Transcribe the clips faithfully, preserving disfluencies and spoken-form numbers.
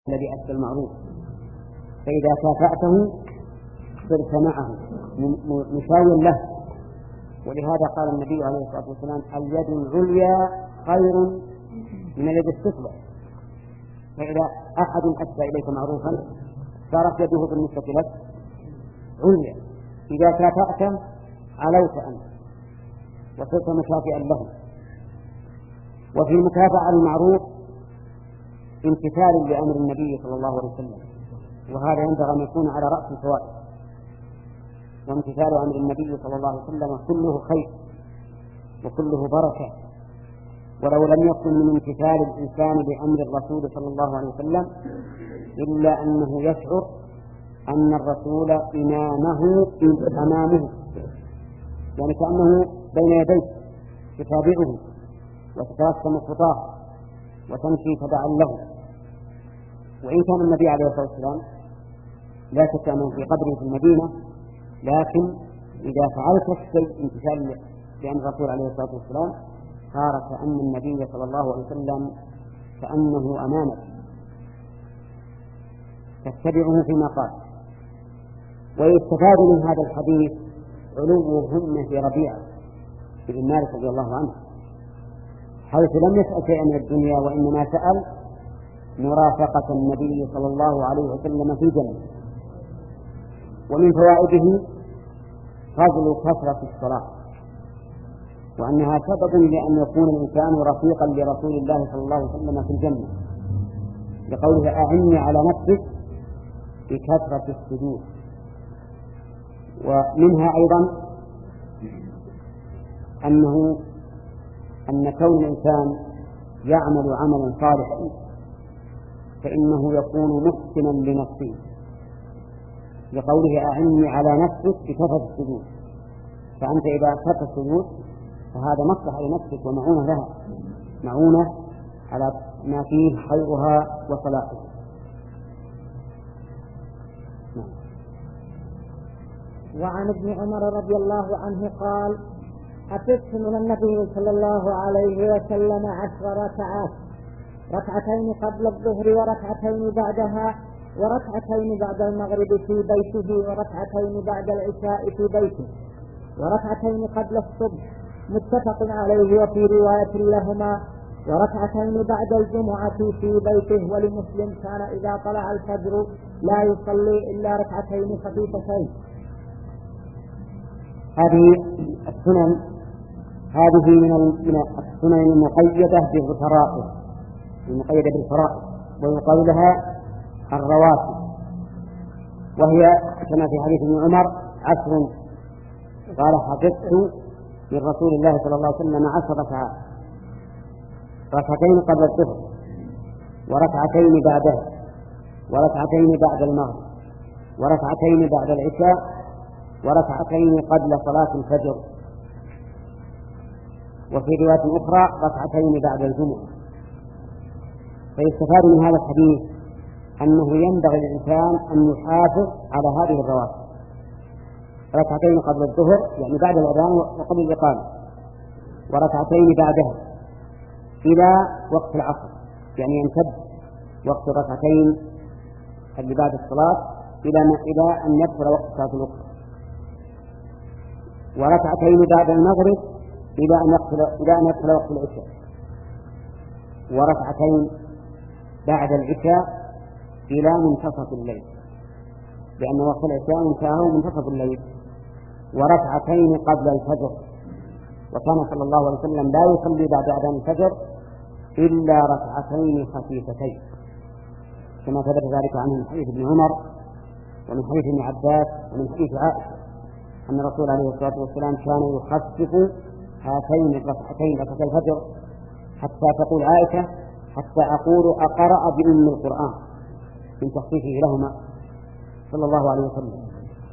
الذي أدى المعروف، فإذا كافأته صرت معه مساويا له. ولهذا قال النبي عليه الصلاة والسلام: اليد العليا خير من اليد السفلى. فإذا أحد أدى إليك معروفا صارت يده بالنسبة لك عليا، إذا كافأته علوت أنت وصرت مكافئا له. وفي المكافأة على المعروف امتثال لأمر النبي صلى الله عليه وسلم، وهذا ينبغي أن يكون على رأس الفوائد. وامتثال أمر النبي صلى الله عليه وسلم كله خير وكله بركة، ولو لم يكن من امتثال الإنسان لأمر الرسول صلى الله عليه وسلم إلا أنه يشعر أن الرسول إمامه أمامه، يعني كأنه بين يديه تتابعه وتترسم خطاه وتمشي تبعا له. وإن كان النبي عليه الصلاة والسلام لا شك أنه في قبره في المدينة، لكن إذا فعلت الشيء امتثال لأمر الرسول عليه الصلاة والسلام صار كأن النبي صلى الله عليه وسلم كأنه أمامك تتبعه فيما قال. ويستفاد من هذا الحديث علو همة ربيعة بن مالك رضي الله عنه، حيث لم يسأل شيئا من الدنيا وإنما سأل مرافقة النبي صلى الله عليه وسلم في الجنة. ومن فوائده فضل كثرة الصلاة، وأنها سبب لأن يكون الإنسان رفيقا لرسول الله صلى الله عليه وسلم في الجنة، لقوله: أعني على نفسك بكثرة السجود. ومنها أيضا أنه أن كون الإنسان يعمل عملا صالحا فإنه يكون محسنا لنفسه، لقوله: أعني على نفسك بكثرة السجود. فأنت إذا أكثرت السجود فهذا مصلحة لنفسك ومعونة لها، معونة على ما فيه خيرها وصلاحها. وعن ابن عمر رضي الله عنه قال: حفظت من النبي صلى الله عليه وسلم عشر ركعات، ركعتين قبل الظهر وركعتين بعدها وركعتين بعد المغرب في بيته وركعتين بعد العشاء في بيته وركعتين قبل الصبح، متفق عليه. وفي رواية لهما: وركعتين بعد الجمعة في بيته. ولمسلم: كان إذا طلع الفجر لا يصلي إلا ركعتين خفيفتين. هذه السنن هذه من السنن المقيدة بالفرائض، المقيدة بالفرائض، ويقال لها الرواتب، وهي كما في حديث ابن عمر عشر. قال: حفظت من رسول الله صلى الله عليه وسلم عشر ركعات، ركعتين قبل الظهر وركعتين بعدها وركعتين بعد المغرب وركعتين بعد العشاء وركعتين قبل صلاة الفجر. وفي رواية أخرى ركعتين بعد الجمعة. فيستفاد من هذا الحديث أنه ينبغي للإنسان أن يحافظ على هذه الرواتب: ركعتين قبل الظهر يعني بعد الأذان وقبل الإقامة، وركعتين بعدها إلى وقت العصر يعني يمتد وقت الركعتين اللي بعد الصلاة إلى إلى أن يدخل وقت الصلاة الأخرى، وركعتين بعد المغرب إلى أن يدخل إلى أن يدخل وقت العشاء، وركعتين بعد العشاء إلى منتصف الليل، لأن وقت العشاء انتهى منتصف الليل، وركعتين قبل الفجر. وكان صلى الله عليه وسلم لا يصلي بعد أذان الفجر إلا ركعتين خفيفتين، كما ثبت ذلك عنه من حديث ابن عمر ومن حديث ابن عباس ومن حديث عائشة أن الرسول عليه الصلاة والسلام كان يخفف هاتين الركعتين ركعتي الفجر حتى تقول عائشة: حتى أقول أقرأ بأم القرآن من تخفيفه لهما صلى الله عليه وسلم.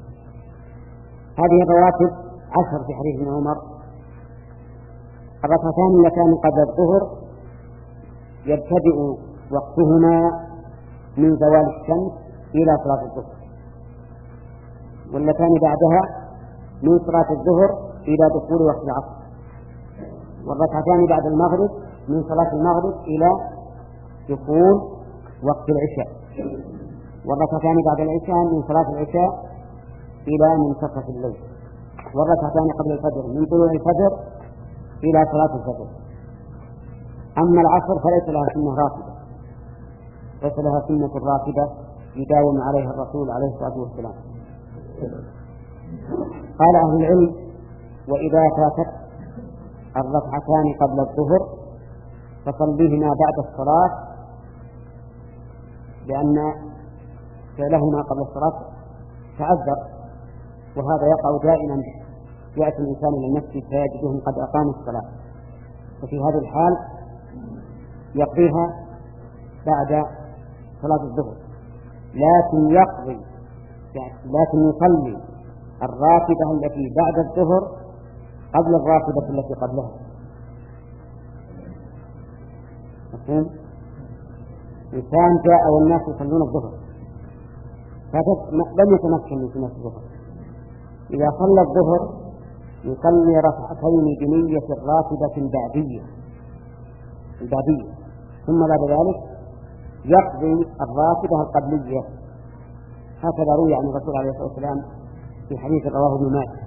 هذه الرواتب عشر في حديث ابن عمر. الركعتان اللتان قبل الظهر يبتدئ وقتهما من زوال الشمس إلى صلاة الظهر، واللتان بعدها من صلاة الظهر إلى دخول وقت العصر، والركعتان بعد المغرب من صلاة المغرب إلى دخول وقت العشاء، والركعتان بعد العشاء من صلاة العشاء إلى منتصف الليل، والركعتان قبل الفجر من طلوع الفجر إلى صلاة الفجر. أما العصر فليس لها سنة راتبة، ليس لها سنة راتبة يداوم عليها الرسول عليه الصلاة والسلام. قال أهل العلم: وإذا فاتت الركعتان قبل الظهر فصليهما بعد الصلاة، لأن فعلهما قبل الصلاة تعذر، وهذا يقع دائما. يأتي الإنسان إلى المسجد فيجدهم قد أقاموا الصلاة، ففي هذه الحال يقضيها بعد صلاة الظهر، لكن يقضي لكن يصلي الراتبة التي بعد الظهر قبل الراتبة التي قبلها. مفهوم؟ إنسان جاء والناس يصلون الظهر لم يتمكن من سنة الظهر، إذا صلى الظهر يصلي ركعتين بنية الراتبة البعدية البعدية ثم بعد ذلك يقضي الراتبة القبلية. هكذا روي عن الرسول عليه الصلاة والسلام في حديث رواه ابن ماجه.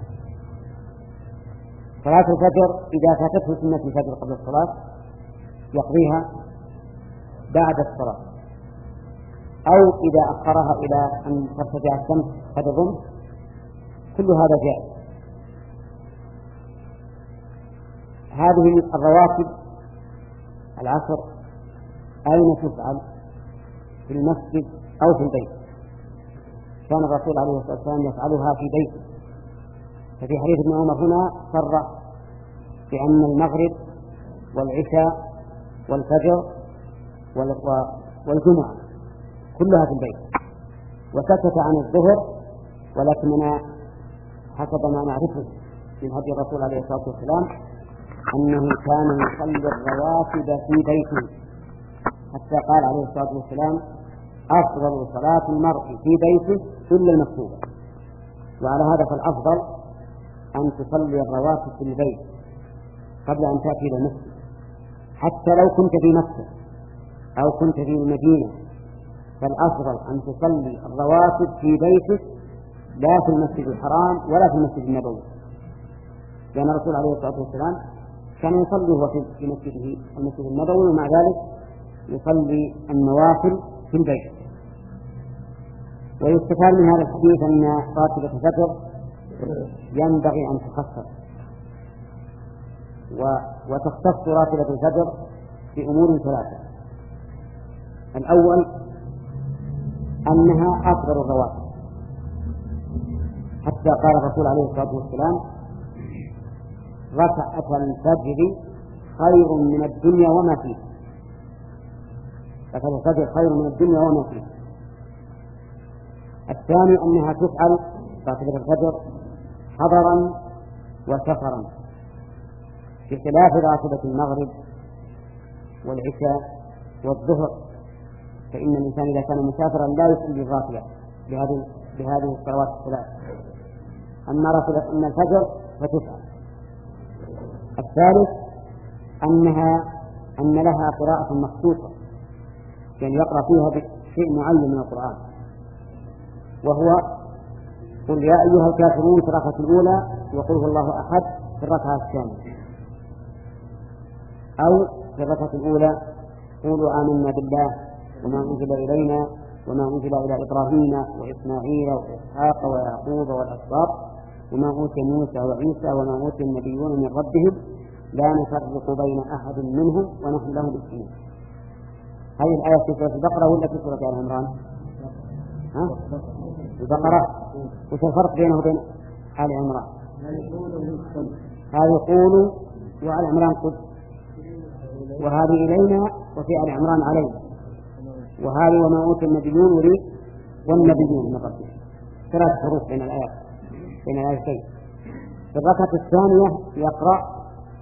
صلاة الفجر إذا فاتته سنة الفجر قبل الصلاة يقضيها بعد الصلاة، أو إذا أخرها إلى أن ترتفع الشمس قد ظن، كل هذا جائز. هذه الرواتب العصر أين تفعل؟ في المسجد أو في البيت. كان الرسول عليه الصلاة والسلام يفعلها في بيته، ففي حديث ابن عمر هنا صرح بأن المغرب والعشاء والفجر والجمعة كلها في البيت، وسكت عن الظهر، ولكننا حسب ما نعرفه من هدي الرسول عليه الصلاة والسلام أنه كان يصلي الرواتب في بيته، حتى قال عليه الصلاة والسلام: أفضل صلاة المرء في بيته إلا المكتوبة. وعلى هذا فالأفضل أن تصلي الرواتب في البيت قبل أن تأتي إلى المسجد، حتى لو كنت في مكة أو كنت في المدينة، فالأفضل أن تصلي الرواتب في بيتك لا في المسجد الحرام ولا في المسجد النبوي، لأن الرسول عليه الصلاة والسلام كان يصلي هو في مسجده المسجد النبوي، ومع ذلك يصلي النوافل في البيت. ويستفاد من هذا الحديث أن راتبة الفجر ينبغي أن تخصص، وتختص راتبة الفجر بأمور ثلاثة: الأول أنها أفضل الرواتب، حتى قال الرسول عليه الصلاة والسلام: ركعة الفجر خير من الدنيا وما فيه. ركعة الفجر خير من الدنيا وما فيه. الثاني أنها تفعل راتبة الفجر حضرا وسفرا، بخلاف راتبة المغرب والعشاء والظهر، فإن الإنسان إذا كان مسافرا لا يصلي الراتبة بهذه بهذه الصلوات الثلاث. أما راتبة أن الفجر فتفعل. الثالث أنها أن لها قراءة مخصوصة، يعني يقرأ فيها بشيء معين من القرآن، وهو قل يا أيها الكافرون في الركعة الأولى وقل هو الله أحد في الركعة الثانية، أو في الركعة الأولى قولوا آمنا بالله وما أنزل إلينا وما أنزل إلى إبراهيم وإسماعيل وإسحاق ويعقوب والأسباط وما أوتي موسى وعيسى وما أوتي النبيون من ربهم لا نفرق بين أحد منهم ونحن له مسلمون. هذه الآية في سورة البقرة ولا في سورة آل عمران؟ ها؟ البقرة. وش الفرق بينه وبين آل عمران؟ هذه قولوا وآل عمران قل، وهذه إلينا وفي آل عمران علينا، وهذه وما أوتي النبيون يريد والنبيون من ربهم. ثلاث حروف بين الآيات بين الآيتين. في الركعة الثانية يقرأ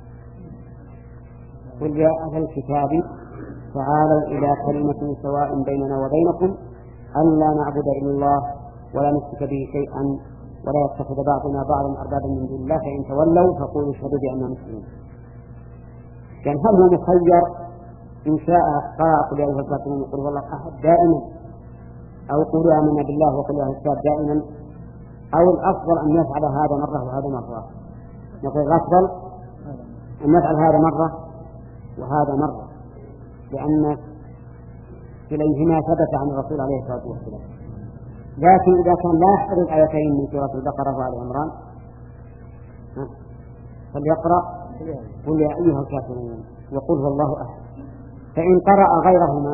قل يا أهل الكتاب تعالوا إلى كلمة سواء بيننا وبينكم ألا نعبد إلا الله ولا نشرك به شيئا ولا يتخذ بعضنا بعضا أربابا من دون الله فإن تولوا فقولوا اشهدوا بأننا مسلمون. يعني هل هو مخير إن شاء قرأ قل يا أيها الكافرون قل والله أحد دائما، أو قل آمنا بالله وقل يا أهل الكتاب دائما، أو الأفضل أن يفعل هذا مرة وهذا مرة. نقول الأفضل أن يفعل هذا مرة وهذا مرة، لأن كليهما ثبت عن الرسول عليه الصلاة والسلام. لكن إذا كان لا يحفظ الآيتين من سورة البقرة وآل عمران فليقرأ قل يا أيها الكافرون وقل هو الله أحد. فإن قرأ غيرهما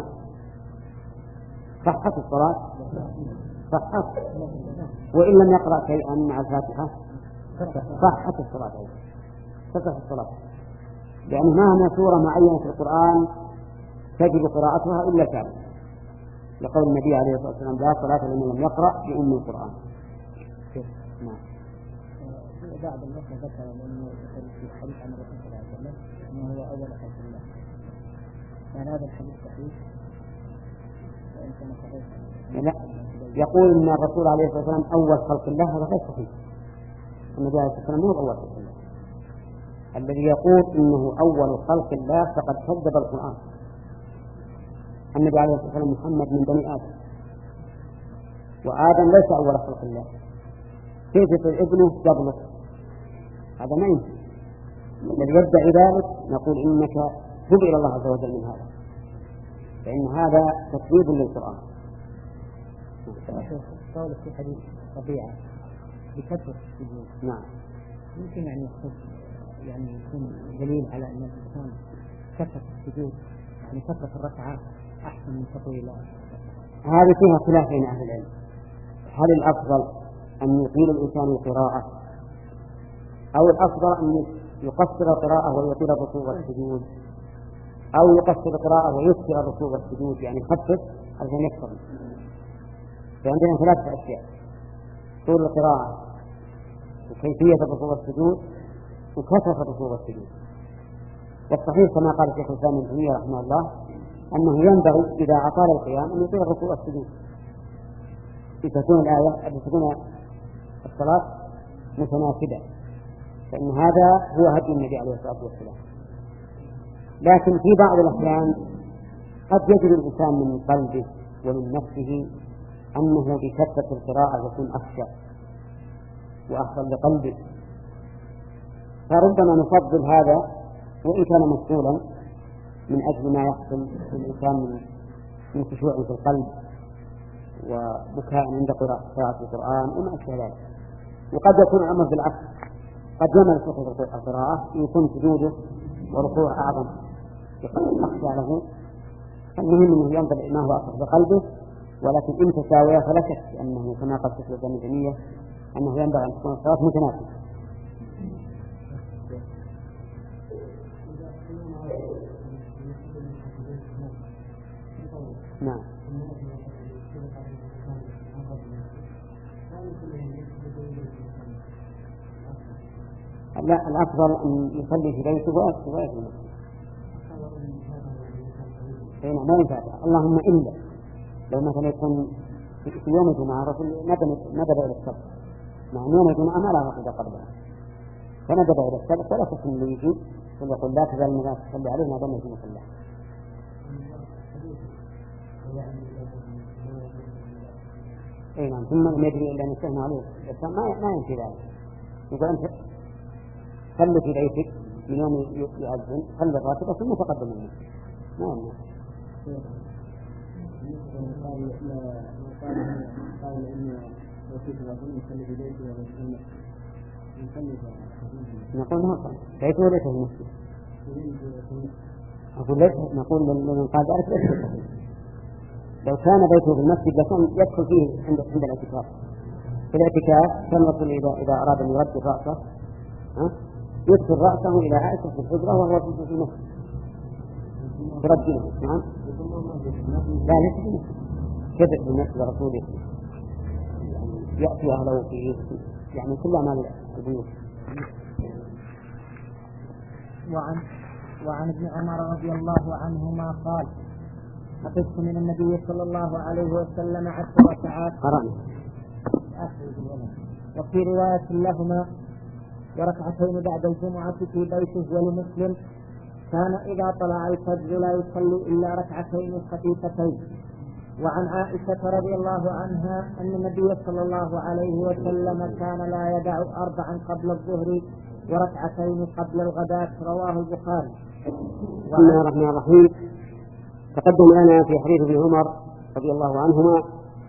صحت الصلاة صحت، وإن لم يقرأ شيئا مع الفاتحة صحت الصلاة صحت الصلاة، لأن ما هي سورة معينة في القرآن تجب قراءتها إلا كامل، لقول النبي عليه الصلاة والسلام لا صلاة لمن لم يقرأ بأم القرآن. نعم. بعض الناس ذكر أنه في حديث عن الرسول صلى الله عليه وسلم أنه هو أول خلق الله، كان هذا الحديث صحيح؟ وإن كان صحيح لا، يقول أن الرسول عليه الصلاة والسلام أول خلق الله، هذا غير صحيح. النبي عليه الصلاة والسلام هو أول خلق الله. الذي يقول إنه أول خلق الله فقد كذب القرآن. النبي عليه الصلاة والسلام محمد من بني آدم، وآدم ليس أول خلق الله، كيف يصير ابنه قبله؟ هذا ما يمكن. الذي يدعي ذلك نقول إنك تب إلى الله عز وجل من هذا، فإن هذا تكذيب للقرآن. قولك في حديث طبيعة بكثرة السجود، نعم، يمكن يعني يكون يعني يكون دليل على أن الإنسان كثرة السجود يعني كثرة الركعات أحسن من تطويلها. هذه فيها خلاف بين أهل العلم، هل الأفضل أن يطيل الإنسان القراءة أو الأفضل أن يقصر القراءة ويطيل الركوع والسجود، أو يقصر القراءة ويكثر الركوع والسجود، يعني يخفف عشان يكثر. فعندنا ثلاثة أشياء: طول القراءة وكيفية الركوع والسجود وكثرة الركوع والسجود. والصحيح كما قال الشيخ الإسلام ابن تيمية رحمه الله أنه ينبغي إذا أطال القيام أن يطيل الركوع والسجود لتكون الآية أن تكون الصلاة متناسبة، فإن هذا هو هدي النبي عليه الصلاة والسلام. لكن في بعض الأحيان قد يجد الإنسان من قلبه ومن نفسه أنه بكثرة القراءة يكون أخشى وأحسن لقلبه، فربما نفضل هذا وإن كان مسؤولا من أجل ما يحصل للإنسان من خشوع في القلب وبكاء عند قراءة القرآن وما أشبه ذلك. وقد يكون الأمر بالعكس، قد يمل في القراءة يكون سجوده وركوع أعظم أخشى له. المهم أنه ينظر ما هو أصح بقلبه، ولكن إن تساوي فلا شك أنه كما قال الشيخ ابن تيمية أنه ينبغي أن تكون الصلاة متناسبة. نعم. لا، الأفضل أن يصلي في بيته ويأتي ويأتي هنا ما ينفع. اللهم إلا لو مثلا يكون في يوم الجمعة رسول ندب إلى السبت، مع يوم الجمعة ما لا نقضى قبلها، فندب إلى السبت ولا تكون اللي يجي ويقول لا تزال الناس تصلي عليه ما دام يجي مصلى. اي نعم، ثم لم يدري الا ان يستغنى عليه ما ما ينفي ذلك. يقول انت صل في بيتك من يوم يؤذن صل الراتبه ثم تقدم منه. ما يمنع. قال ان وفي الرجل يصلي في بيته ويصلي نقول ما صلى بيته ليس في المسجد. أقول ليس، نقول لمن قال ذلك ليس صحيح. لو كان بيته في المسجد لكان يدخل فيه عند عند الاعتكاف. في الاعتكاف كان الرسول إذا إذا أراد أن يرد رأسه ها يدخل رأسه إلى عائشة في الحجرة وهو في المسجد يرجله. نعم. لا ليس في المسجد، كبر في المسجد الرسول يأتي أهله فيه يعني كل أعمال البيوت. وعن وعن ابن عمر رضي الله عنهما قال: حفظت من النبي صلى الله عليه وسلم عشر ركعات قرأنا. وفي رواية لهما وركعتين بعد الجمعة في بيته. ولمسلم: كان إذا طلع الفجر لا يصلي إلا ركعتين خفيفتين. وعن عائشة رضي الله عنها أن النبي صلى الله عليه وسلم كان لا يدع أربعا قبل الظهر وركعتين قبل الغداة. رواه البخاري. بسم الله الرحمن الرحيم. تقدم لنا في حديث ابن عمر رضي الله عنهما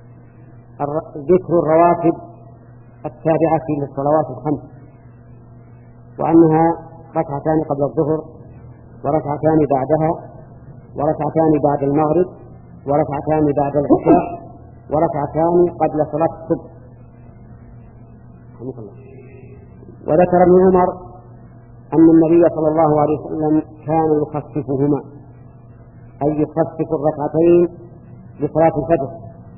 ذكر الرواتب التابعة للصلوات الخمس، وأنها ركعتان قبل الظهر وركعتان بعدها وركعتان بعد المغرب وركعتان بعد العشاء وركعتان قبل صلاة الصبح. وذكر ابن عمر أن النبي صلى الله عليه وسلم كان يخففهما، أي يخفف الركعتين لصلاة الفجر.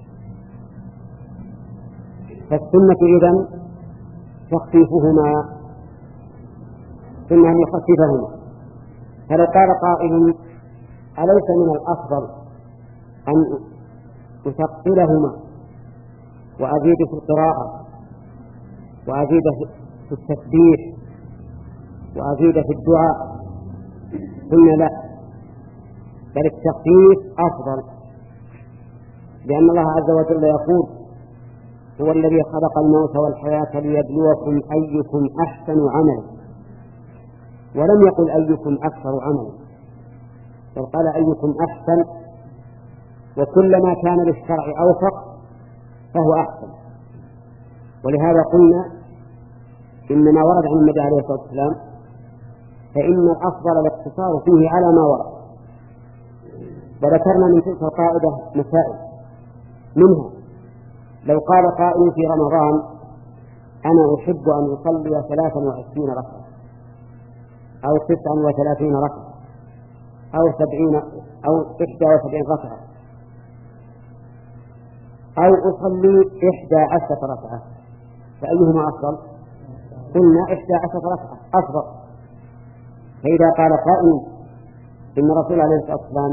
فالسنة إذن تخفيفهما، سنة أن يخففهما. فلو قال قائل أليس من الأفضل أن أثقلهما وأزيد في القراءة وأزيد في التسبيح وأزيد في الدعاء؟ قلنا لا، بل التخفيف أفضل، لأن الله عز وجل يقول هو الذي خلق الموت والحياة ليبلوكم أيكم أحسن عملا، ولم يقل أيكم أكثر عملا، بل قال أيكم أحسن، وكلما كان للشرع أوفق فهو أحسن. ولهذا قلنا إن ما ورد عن النبي عليه الصلاة والسلام فإن الأفضل الاقتصار فيه على ما ورد. وذكرنا من تلك القاعدة مسائل، منها لو قال قائل في رمضان أنا أحب أن أصلي ثلاثا وعشرين ركعة أو تسعا وثلاثين ركعة أو سبعين أو إحدى وسبعين ركعة أو أصلي إحدى عشرة ركعة، فأيهما أفضل؟ قلنا إحدى عشرة ركعة أفضل. فإذا قال قائل إن الرسول عليه الصلاة والسلام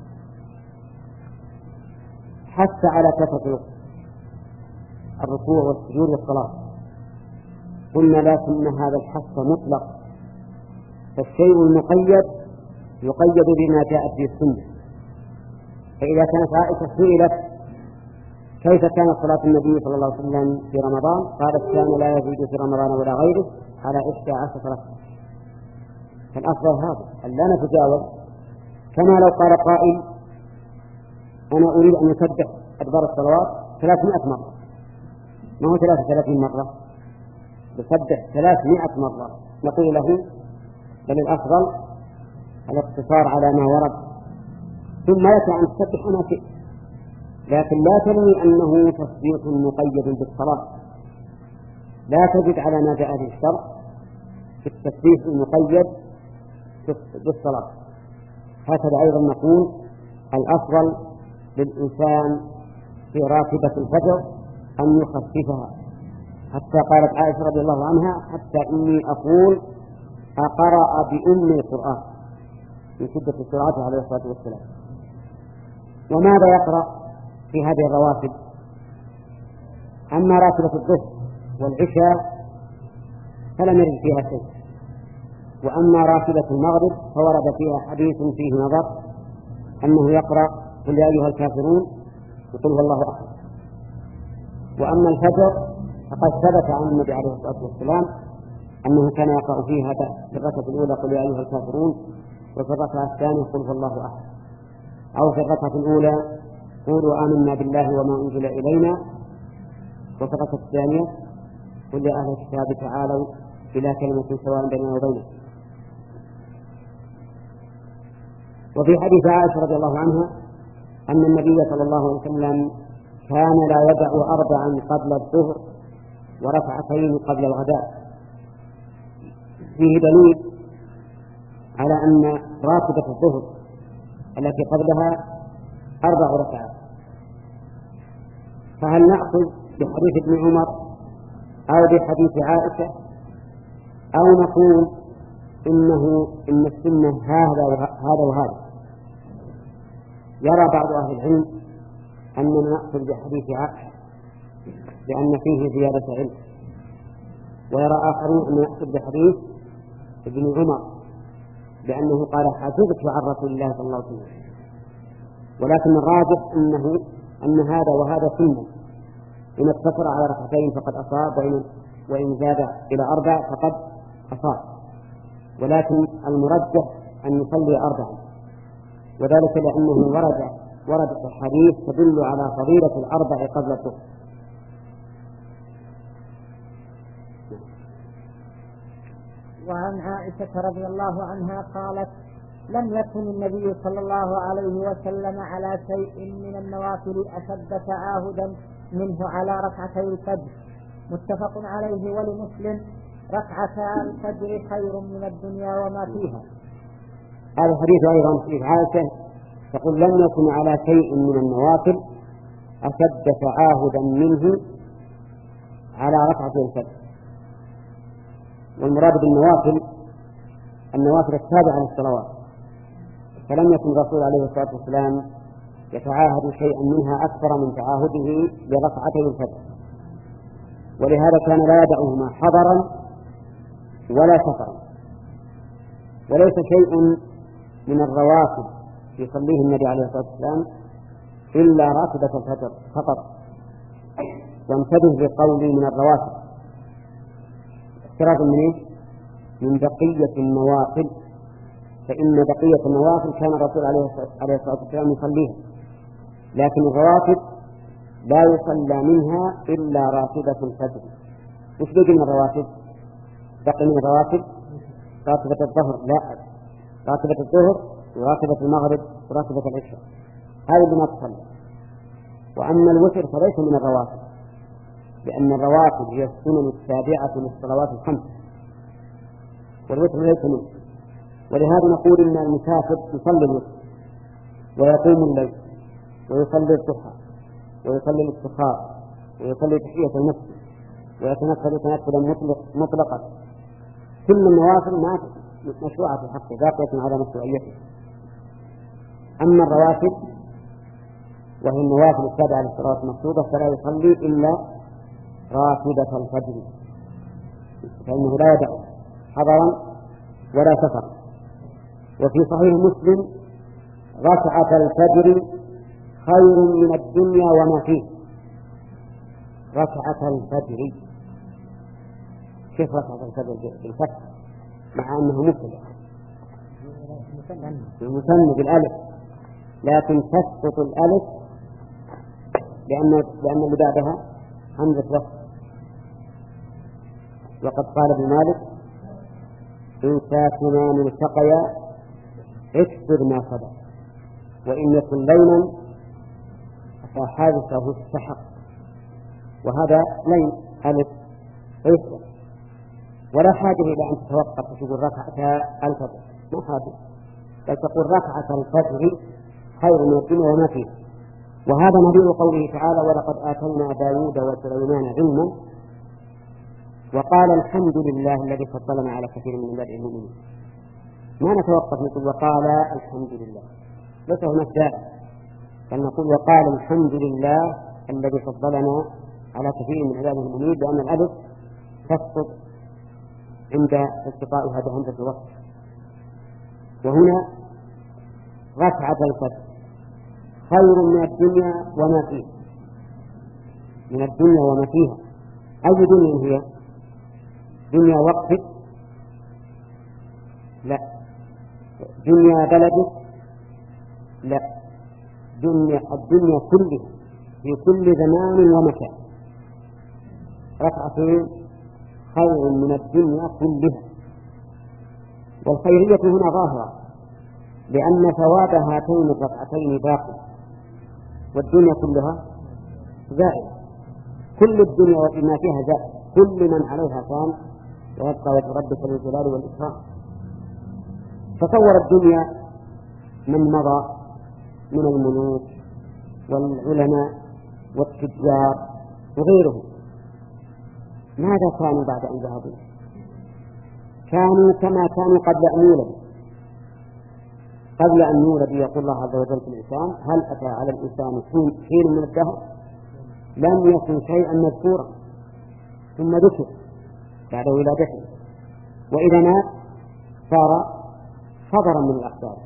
حث على كثرة الركوع والسجود والصلاة، قلنا لكن هذا الحث مطلق، فالشيء المقيد يقيد بما جاءت به السنة. فإذا كانت عائشة سئلت كيف كانت صلاة النبي صلى الله عليه وسلم في رمضان، قالت كان لا يزيد في رمضان ولا غيره على إحدى عشرة ركعة. فالأفضل هذا أن لا نتجاوز. كما لو قال قائل أنا أريد أن أسبح أدبار الصلوات ثلاثمائة مرة، ما هو ثلاثة وثلاثين مرة، يسبح ثلاثمائة مرة، نقول له بل الأفضل الاقتصار على ما ورد، ثم لك أن تسبح ما شئت، لكن لا تنوي أنه تسبيح مقيد بالصلاة. لا تجد على ما جاء في الشرع في التسبيح المقيد بالصلاة. هكذا أيضا نقول الأفضل للإنسان في راتبة الفجر أن يخففها، حتى قالت عائشة رضي الله عنها حتى إني أقول أقرأ بأم القرآن من شدة سرعته عليه الصلاة والسلام. وماذا يقرأ في هذه الرواتب؟ أما راتبة الظهر والعشاء فلم يرد فيها شيء، وأما راتبة المغرب فورد فيها حديث فيه نظر أنه يقرأ قل يا أيها الكافرون وقل هو الله أحد. وأما الفجر فقد ثبت عن النبي عليه الصلاة والسلام أنه كان يقرأ فيها في الركعة الأولى قل يا أيها الكافرون، وفي الركعة الثانية قل هو الله أحد، أو في الركعة الأولى قولوا آمنا بالله وما أنزل إلينا، وفي الركعة الثانية قل يا أهل الكتاب تعالوا إلى كلمة سواء بيننا وبينكم. وفي حديث عائشة رضي الله عنها أن النبي صلى الله عليه وسلم كان لا يدع أربعا قبل الظهر وركعتين قبل الغداء، فيه دليل على أن راتبة الظهر التي قبلها أربع ركعات. فهل نأخذ بحديث ابن عمر أو بحديث عائشة، أو نقول إنه إن السنة هذا هذا وهذا؟ يرى بعض أهل العلم أننا نأخذ بحديث عائشة لأن فيه زيادة علم، ويرى آخرون أن نأخذ بحديث ابن عمر لأنه قال حفظت عن رسول الله صلى الله عليه وسلم، ولكن الراجح أنه أن هذا وهذا سنة، إن اقتصر على ركعتين فقد أصاب، وإن, وإن زاد إلى أربع فقد أصاب، ولكن المرجح أن يصلي أربعا، وذلك لأنه ورد ورد الحديث تدل على فضيلة الأربع قبل الظهر. وعن عائشة رضي الله عنها قالت: لم يكن النبي صلى الله عليه وسلم على شيء من النوافل أشد تعاهدا منه على ركعتي الفجر. متفق عليه. ولمسلم: ركعتا الفجر خير من الدنيا وما فيها. هذا الحديث أيضا في عائشة تقول: لم يكن على شيء من النوافل أشد تعاهدا منه على ركعتي الفجر. والمراد بالنوافل النوافل التابعة للصلوات، فلم يكن الرسول عليه الصلاة والسلام يتعاهد شيئا منها أكثر من تعاهده لركعتي الفجر، ولهذا كان لا يدعهما حضرا ولا سفرا. وليس شيء من الرواتب يصليه النبي عليه الصلاة والسلام إلا راتبة الفجر فقط. وانتبه لقولي من الرواتب، احتراز من ايش؟ من بقية النوافل، فإن بقية النوافل كان الرسول عليه الصلاة والسلام يصليها، لكن الرواتب لا يصلى منها إلا راتبة الفجر. وش بقي من الرواتب؟ بقي من الرواتب راتبة الظهر، لا، راتبة الظهر وراتبة المغرب وراتبة العشاء، هذه اللي ما تصلى. وأما الوتر فليس من الرواتب، لأن الرواتب هي السنن التابعة للصلوات الخمس، والوتر ليس منه. ولهذا نقول إن المسافر يصلي الوتر ويقوم الليل ويصلي الضحى ويصلي الاستخارة ويصلي تحية المسجد ويتنفل تنفلا مطلق مطلقا. كل النوافل ما مشروعة في حقه باقية على مشروعيته. أما الرواتب وهي النوافل التابعة للصلوات المفروضة فلا يصلي إلا راتبة الفجر، فإنه لا يدع حضرا ولا سفر. وفي صحيح مسلم: ركعة الفجر خير من الدنيا وما فيه. ركعة الفجر، كيف ركعة الفجر بالفتح مع أنه مبتدأ المثنى بالألف، لكن تسقط الألف لأن لأن اللي بعدها همزة وصل. وقد قال ابن مالك: إن ساكنان التقيا اكسر ما سبق، وإن يكن لينا فحادثه السحق. وهذا لين ألف عيسى، ولا حاجة إلى أن تتوقف وتقول ركعة الفجر، ما حاجة، بل تقول ركعة الفجر خير من الدنيا وما فيه. وهذا نظير قوله تعالى: ولقد آتينا داود وسليمان علما. وقال: الحمد لله الذي فضلنا على كثير من عباده المؤمنين. ما نتوقف نقول وقال الحمد لله، ليس هناك داعي، بل نقول وقال الحمد لله الذي فضلنا على كثير من عباده المؤمنين، لأن الألف تسقط عند التقائها بهمزة الوصل. وهنا ركعة الفجر خير من الدنيا وما فيها. من الدنيا وما فيها، أي دنيا هي؟ دنيا وقتك؟ لا. دنيا بلدك؟ لا. دنيا الدنيا كلها في كل زمان ومكان. ركعتين خير من الدنيا كلها. والخيرية هنا ظاهرة، لأن ثواب هاتين الركعتين باقي، والدنيا كلها زائد. كل الدنيا وما فيها زائد، كل من عليها فان ويبقى وجه ربك ذو الجلال والإكرام. تصور الدنيا من مضى من الملوك والعلماء والتجار وغيرهم، ماذا كانوا بعد أن ذهبوا؟ كانوا كما كانوا قبل أن يولدوا. قبل أن يولد يقول الله عز وجل في الإنسان: هل أتى على الإنسان حين من الدهر لم يكن شيئا مذكورا، ثم ذكر بعد ولادته، وإذا مات صار خبرا من الأخبار،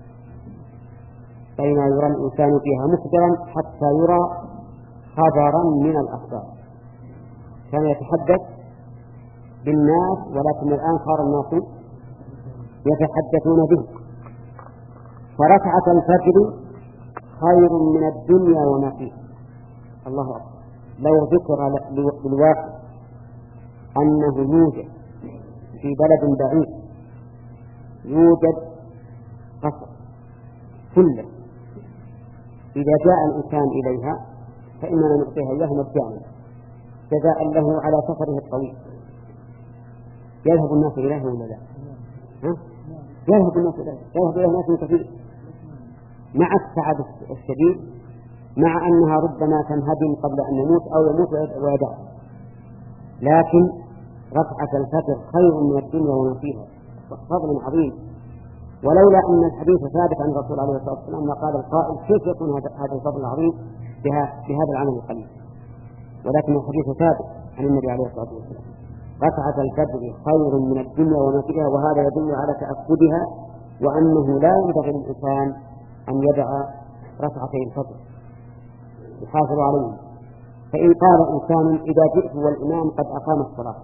بين يرى الإنسان فيها مخبرا حتى يرى خبرا من الأخبار. كان يتحدث بالناس ولكن الآن صار الناس يتحدثون به. فركعة الفجر خير من الدنيا وما فيها. الله أكبر. لو ذكر للواحد أنه يوجد في بلد بعيد يوجد قصر كله، إذا جاء الإنسان إليها فإننا نعطيها إياه مجانا جزاء له على سفره الطويل. يذهب الناس إليه ولا لا؟ ها؟ يذهب الناس إليه، يذهب إليه ناس كثير مع التعب الشديد، مع أنها ربما تنهدم قبل أن يموت أو يموت ويدع. لكن ركعة الفجر خير من الدنيا وما فيها، فضل عظيم. ولولا أن الحديث ثابت عن الرسول عليه الصلاة والسلام لقال القائل كيف يكون هذا الفضل العظيم بهذا العمل القليل، ولكن الحديث ثابت عن النبي عليه الصلاة والسلام. ركعة الفجر خير من الدنيا وما فيها، وهذا يدل على تأكدها وأنه لا ينبغي للإنسان أن يدع ركعتي الفجر، يحافظ عليهم. فإن قال إنسان إذا جئت والإمام قد أقام الصلاة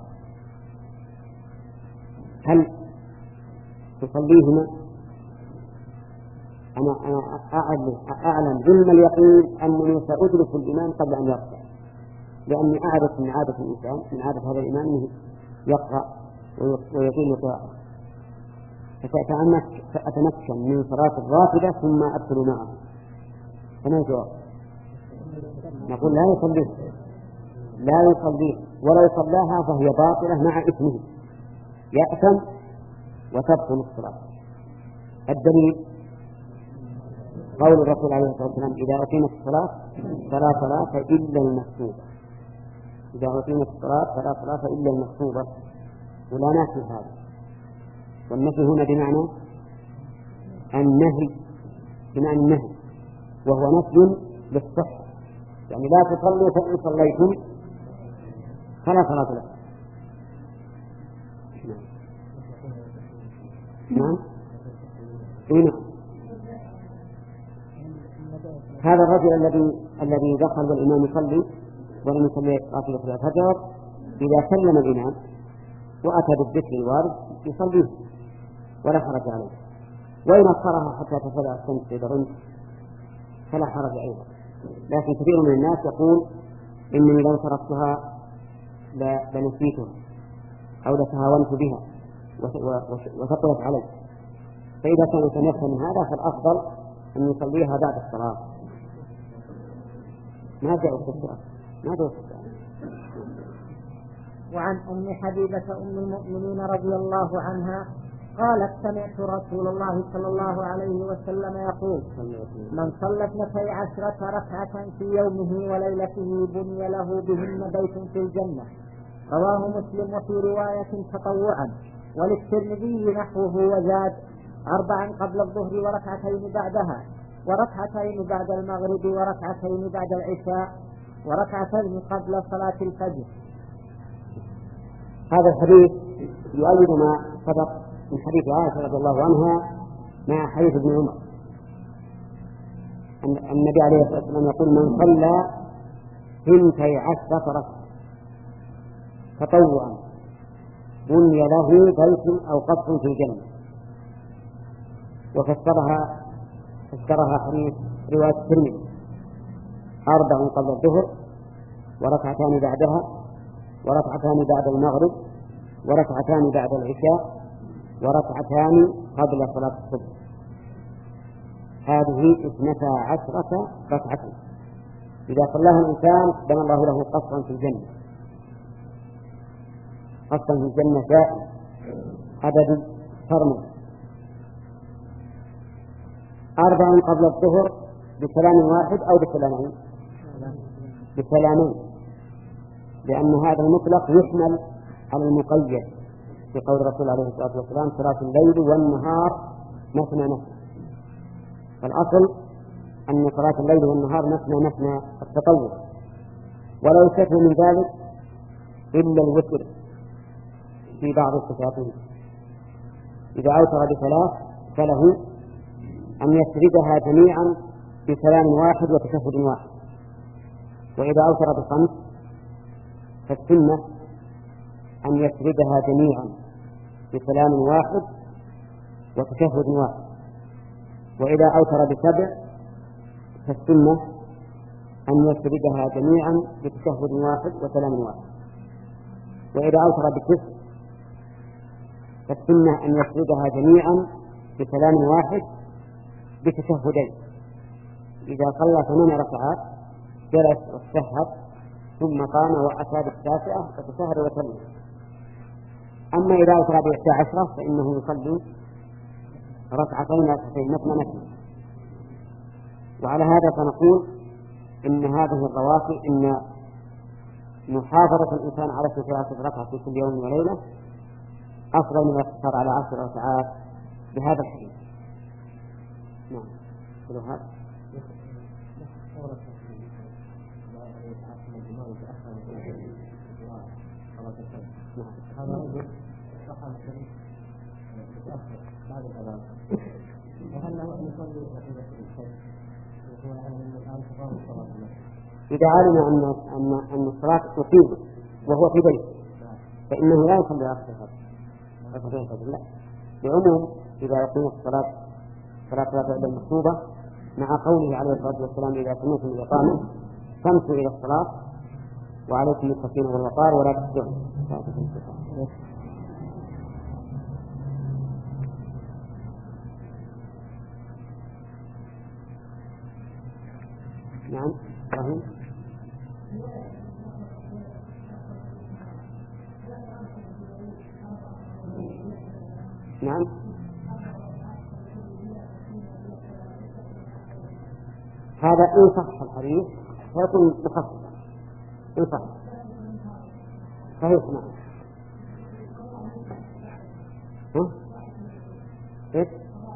هل تصليهما؟ أنا أعلم, أعلم ظلم اليقين أنني سأدرك الإمام قبل أن يركع، لأني أعرف من عادة الإنسان من عادة هذا الإمام أنه يقرأ ويطيل القراءة، فأتمكن من صلاة الراتبة ثم أدخل معه. فما الجواب؟ نقول لا يصليه لا يصليه ولو صلاها فهي باطلة مع إثمه، يأثم وتبطل الصلاة. الدليل قول الرسول عليه الصلاة والسلام إذا أقيمت الصلاة فلا صلاة إلا المكتوبة. إذا أقيمت الصلاة فلا صلاة إلا المكتوبة، ولا نافي هذا. والنفي هنا بمعنى النهي، بمعنى النهي، وهو نفي للصحة، يعني لا تصلوا فإن صليتم فلا صلاة لكم. نعم نعم. هذا الرجل الذي الذي دخل والإمام يصلي ولم يصلي راتبة الفجر إذا سلم الإمام وأتى بالذكر الوارد يصليه ولا حرج عليه، وإن أخرها حتى تطلع الشمس في درنت فلا حرج أيضا. لكن كثير من الناس يقول إنني لو تركتها لنسيتها أو لتهاونت بها وثقلت عليه. فإذا كان الإنسان يفهم من هذا فالأفضل أن يصليها بعد الصلاة. ما جاء الصلاة ما جاء الصلاة. وعن أم حبيبة أم المؤمنين رضي الله عنها قالت سمعت رسول الله صلى الله عليه وسلم يقول من صلى اثنتي عشرة ركعة في يومه وليلته بني له بهن بيت في الجنة. رواه مسلم وفي رواية تطوعا، وللترمذي نحوه وزاد أربعا قبل الظهر وركعتين بعدها وركعتين بعد المغرب وركعتين بعد العشاء وركعتين قبل صلاة الفجر. هذا الحديث يؤيد ما سبق من حديث عائشة رضي الله عنها مع حديث ابن عمر. النبي عليه الصلاة والسلام يقول من صلى ثنتي عشرة ركعة تطوعا بني له بيت أو قصر في الجنة. وفسرها فسرها حديث رواية الترمذي أربع قبل الظهر وركعتان بعدها وركعتان بعد المغرب وركعتان بعد العشاء وركعتان قبل صلاة الصبح. هذه اثنتا عشرة ركعة إذا صلاها الإنسان بنى الله له قصرا في الجنة، قصرا في الجنة دائم أبدي فرما. أربع قبل الظهر بسلام واحد أو بسلامين بسلامين لأن هذا المطلق يحمل على المقيد في قول الرسول عليه الصلاة والسلام صلاة الليل والنهار مثنى مثنى. فالأصل أن صلاة الليل والنهار مثنى مثنى التطوع، ولا يستثنى من ذلك إلا الوتر في بعض صفاته. إذا أوتر بثلاث فله أن يسردها جميعا بكلام واحد وتشهد واحد. وإذا أوتر بخمس فالسنة أن يسردها جميعا بكلام واحد وتشهد واحد. وإذا أوتر بسبع فالسنة أن يسردها جميعا بتشهد واحد وكلام واحد. وإذا أوتر بتسع فالسنة أن يسردها جميعا بكلام واحد بتشهدين. إذا صلى ثمان ركعات جلس واستشهد ثم قام وأتى بالتاسعة وتشهد وسلم. أما إذا أوتر بإحدى عشرة فإنه يصلي ركعتين ركعتين مثنى مثنى. وعلى هذا فنقول إن هذه الرواتب إن محافظة الإنسان على ستة ركعة في كل يوم وليلة أفضل من الاقتصار على عشر ركعات بهذا الحديث. نعم. هذا بعد الأذان وهل له أن يصلي ركعتين الفجر وهو يعلم أن الآن تقام الصلاة؟ إذا علم أن أن أن الصلاة تصيبه وهو في بيته فإنه لا يصلي ركعتين الفجر، لا، بعموم إذا يقيم الصلاة صلاة الفجر المكتوبة مع قوله عليه الصلاة والسلام إذا سمعتم الإقامة فامشوا إلى الصلاة وعليكم السكينة والوقار ولا تسرعوا. نعم. فهم. نعم. هذا إن صح الحديث فيكون مخصصا إن صح صحيح. نعم. ها؟ إيه؟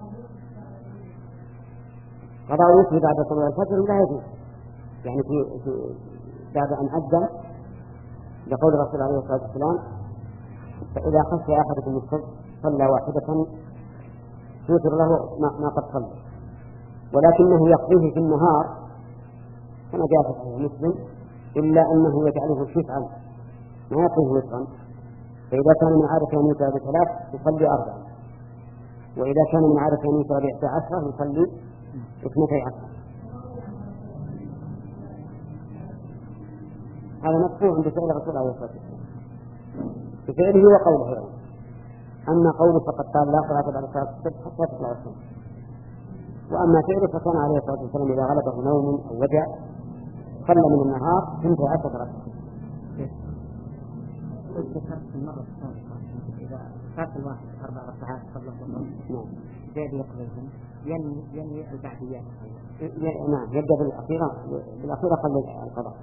قضاء الوتر بعد طلوع الفجر لا يجوز، يعني في, في بعد أن أذن لقول الرسول عليه الصلاة والسلام فإذا خشي أحدكم الصبح صلى واحدة توتر له ما قد صلى، ولكنه يقضيه في النهار كما جاء في صحيح مسلم إلا أنه يجعله شفعا ما يقضيه وترا. فإذا كان من عادة أن يوتر بثلاث يصلي أربعا، وإذا كان من عادة أن يوتر بإحدى عشرة يصلي اثنتي عشرة. هذا مذكور عند فعل الرسول عليه الصلاة والسلام بفعله وقوله يعني. أما قوله فقد قال لا صلاة بعد صلاة الصبح حتى تطلع الشمس، وأما فعله فكان عليه الصلاة والسلام إذا غلبه نوم أو وجع صلى من النهار اثنتي عشرة ركعة. ذكرت المرة السابقة إذا فات الواحد أربع ركعات قبل الظهر نعم زاد يقبلهم ينوي ينوي البعديات. نعم يبدأ بالأخيرة بالأخيرة قبل القضاء.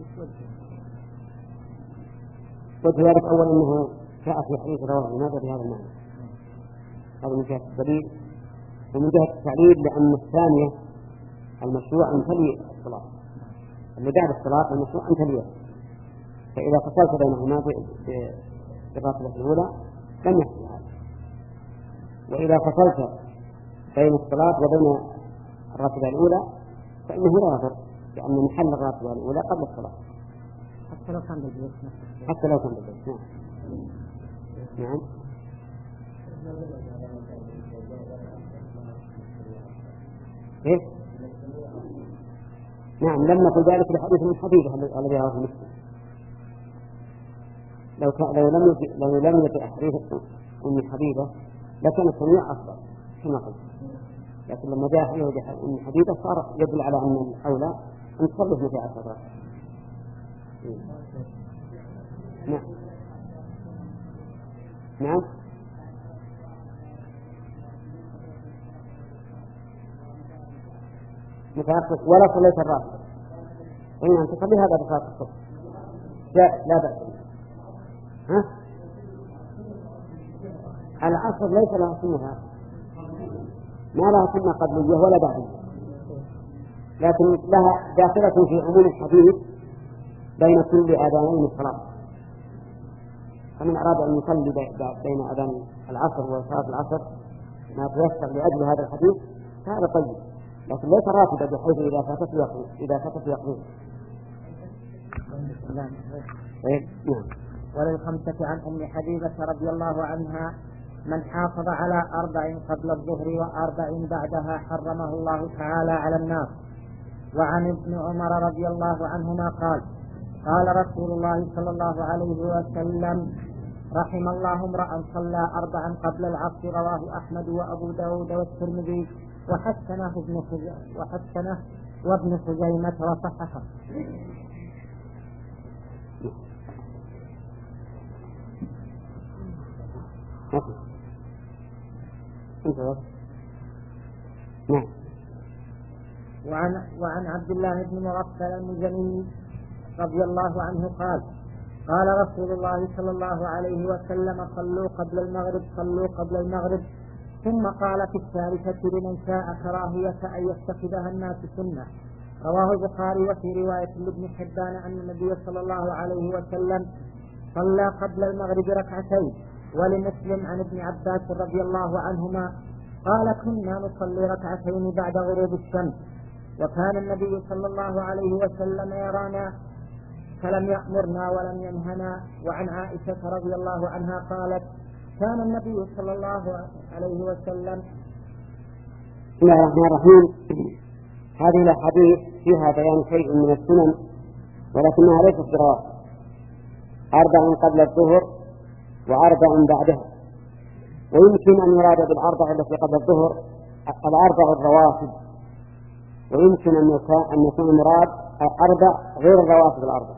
وذلك أولا أنه جاء في حديث رواه لماذا بهذا المعنى؟ هذا من جهة الدليل، ومن جهة التعليل لأن الثانية المشروع أن تلي الصلاة، اللي بعد الصلاة المشروع أن تليها، فإذا فصلت بينهما بالراتبة الأولى لم يحصل هذا. وإذا فصلت بين الصلاة وبين الراتبة الأولى فإنه لا يضر، لأن محل الراتبة الأولى قبل الصلاة حتى لو كان بالبيت. حتى لو كان بالبيت. نعم. نعم. إيه؟ نعم لم نقل ذلك لحديث من حبيبه الذي رواه مسلم. لو كان لو لم يجي لو لم يجي حديث أم حبيبة لكان السميع أفضل كما قلت، لكن لما جاء حديث أم حبيبة صار يدل على أن الأولى أن تصلي في عشرة ركعات. نعم. نعم. متأخر ولا صليت الراتب إن أنت تصلي هذا بصلاة الصبح لا لا بأس. ها؟ العصر ليس لها سنة، ما لها سنة قبلية ولا بعدية، لكن لها داخلة في عموم الحديث بين كل أذانين الصلاة. فمن أراد أن يصلي بين أذان العصر وصلاة العصر ما تيسر لأجل هذا الحديث هذا طيب، لكن ليس راتبا بحيث إذا فاتت يقضي إذا فاتت يقضي. نعم. نعم. وللخمسة عن أم حبيبة رضي الله عنها من حافظ على أربع قبل الظهر وأربع بعدها حرمه الله تعالى على النار. وعن ابن عمر رضي الله عنهما قال قال رسول الله صلى الله عليه وسلم رحم الله امرأ صلى أربعا قبل العصر. رواه أحمد وأبو داود والترمذي وحسنه ابن وحسنه وابن خزيمة وصححه. نعم. وعن وعن عبد الله بن مغفل المزني رضي الله عنه قال قال رسول الله صلى الله عليه وسلم صلوا قبل المغرب صلوا قبل المغرب. ثم قال في الثالثة لمن شاء كراهية أن يتخذها الناس سنة. رواه البخاري. وفي رواية لابن حبان أن النبي صلى الله عليه وسلم صلى قبل المغرب ركعتين. ولمسلم عن ابن عباس رضي الله عنهما قال كنا نصلي ركعتين بعد غروب الشمس وكان النبي صلى الله عليه وسلم يرانا فلم يأمرنا ولم ينهنا. وعن عائشة رضي الله عنها قالت كان النبي صلى الله عليه وسلم. بسم الله الرحمن الرحيم. هذه الأحاديث فيها بيان شيء من السنن ولكنها ليست برواتب. أربع قبل الظهر وأربع بعدها، ويمكن أن يراد بالأربع التي قبل الظهر الأربع الرواتب، ويمكن أن يكون المراد أربع غير الرواتب الأربع.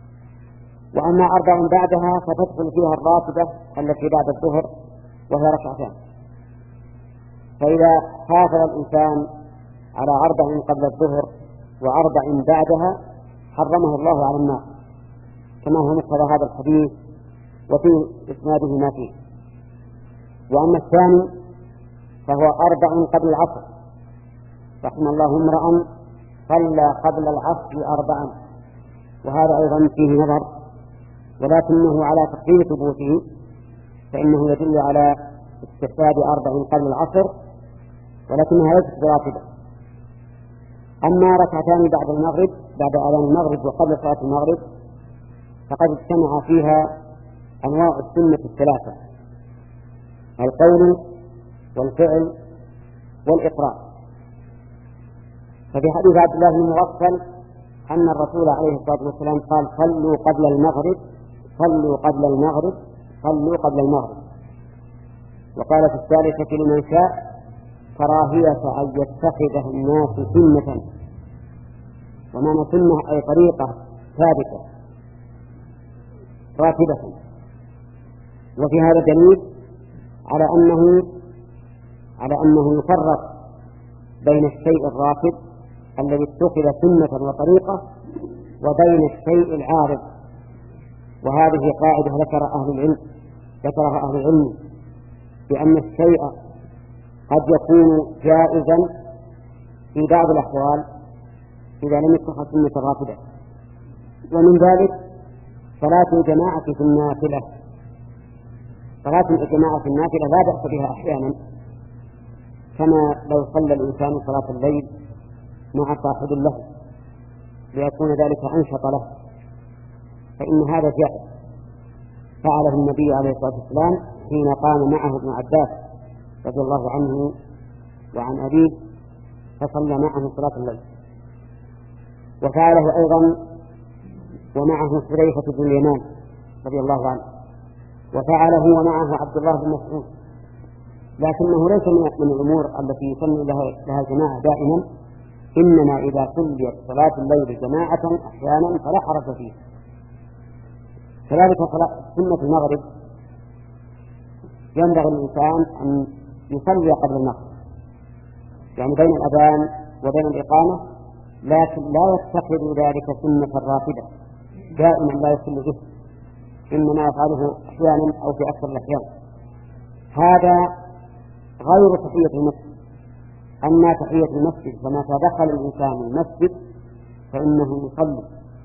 وأما أربع بعدها فتدخل فيها الراتبة التي بعد الظهر وهي ركعتان. فإذا حافظ الإنسان على أربع قبل الظهر وأربع بعدها حرمه الله على النار كما هو مقتضى هذا الحديث وفي إسناده ما فيه. وأما الثاني فهو أربع قبل العصر. رحم الله امرأ صلى قبل العصر أربعا، وهذا أيضا فيه نظر، ولكنه على تقدير ثبوته فإنه يدل على استحباب أربع قبل العصر، ولكنها ليست براتبة. أما ركعتان بعد المغرب بعد أذان المغرب وقبل صلاة المغرب فقد اجتمع فيها أنواع السنة الثلاثة: القول والفعل والإقرار. ففي حديث عبد الله بن مغفل أن الرسول عليه الصلاة والسلام قال صلوا قبل المغرب صلوا قبل المغرب صلوا قبل المغرب. وقال في الثالثة لمن شاء كراهية أن يتخذه الناس سنة. ومعنى سنة أي طريقة ثابتة راتبة. وفي هذا دليل على أنه على أنه يفرق بين الشيء الراتب الذي اتخذ سنة وطريقة وبين الشيء العارض. وهذه قاعدة ذكر أهل العلم ذكرها أهل العلم بأن الشيء قد يكون جائزا في بعض الأحوال إذا لم يتخذ سنة راتبة. ومن ذلك صلاة الجماعة في النافلة. صلاة الجماعة في النافلة لا بأس بها أحيانا، كما لو صلى الإنسان صلاة الليل مع صاحب له ليكون ذلك أنشط له، فإن هذا جائز. فعله النبي عليه الصلاة والسلام حين قام معه ابن عباس رضي الله عنه وعن أبيه فصلى معه صلاة الليل. وفعله أيضا ومعه حذيفة بن اليمان رضي الله عنه، وفعله ومعه عبد الله بن مسعود. لكنه ليس من الأمور التي يصلي لها, لها جماعة دائما، إنما إذا صليت صلاة الليل جماعة أحيانا فلا حرج فيه. كذلك سنة المغرب ينبغي الإنسان أن يصلي قبل المغرب، يعني بين الأذان وبين الإقامة، لكن لا يتخذ ذلك سنة راتبة دائما لا يصلي به، إنما يفعله أحيانا أو في أكثر الأحيان. هذا غير تحية المسجد. أما تحية المسجد فمتى دخل الإنسان المسجد فإنه يصلي.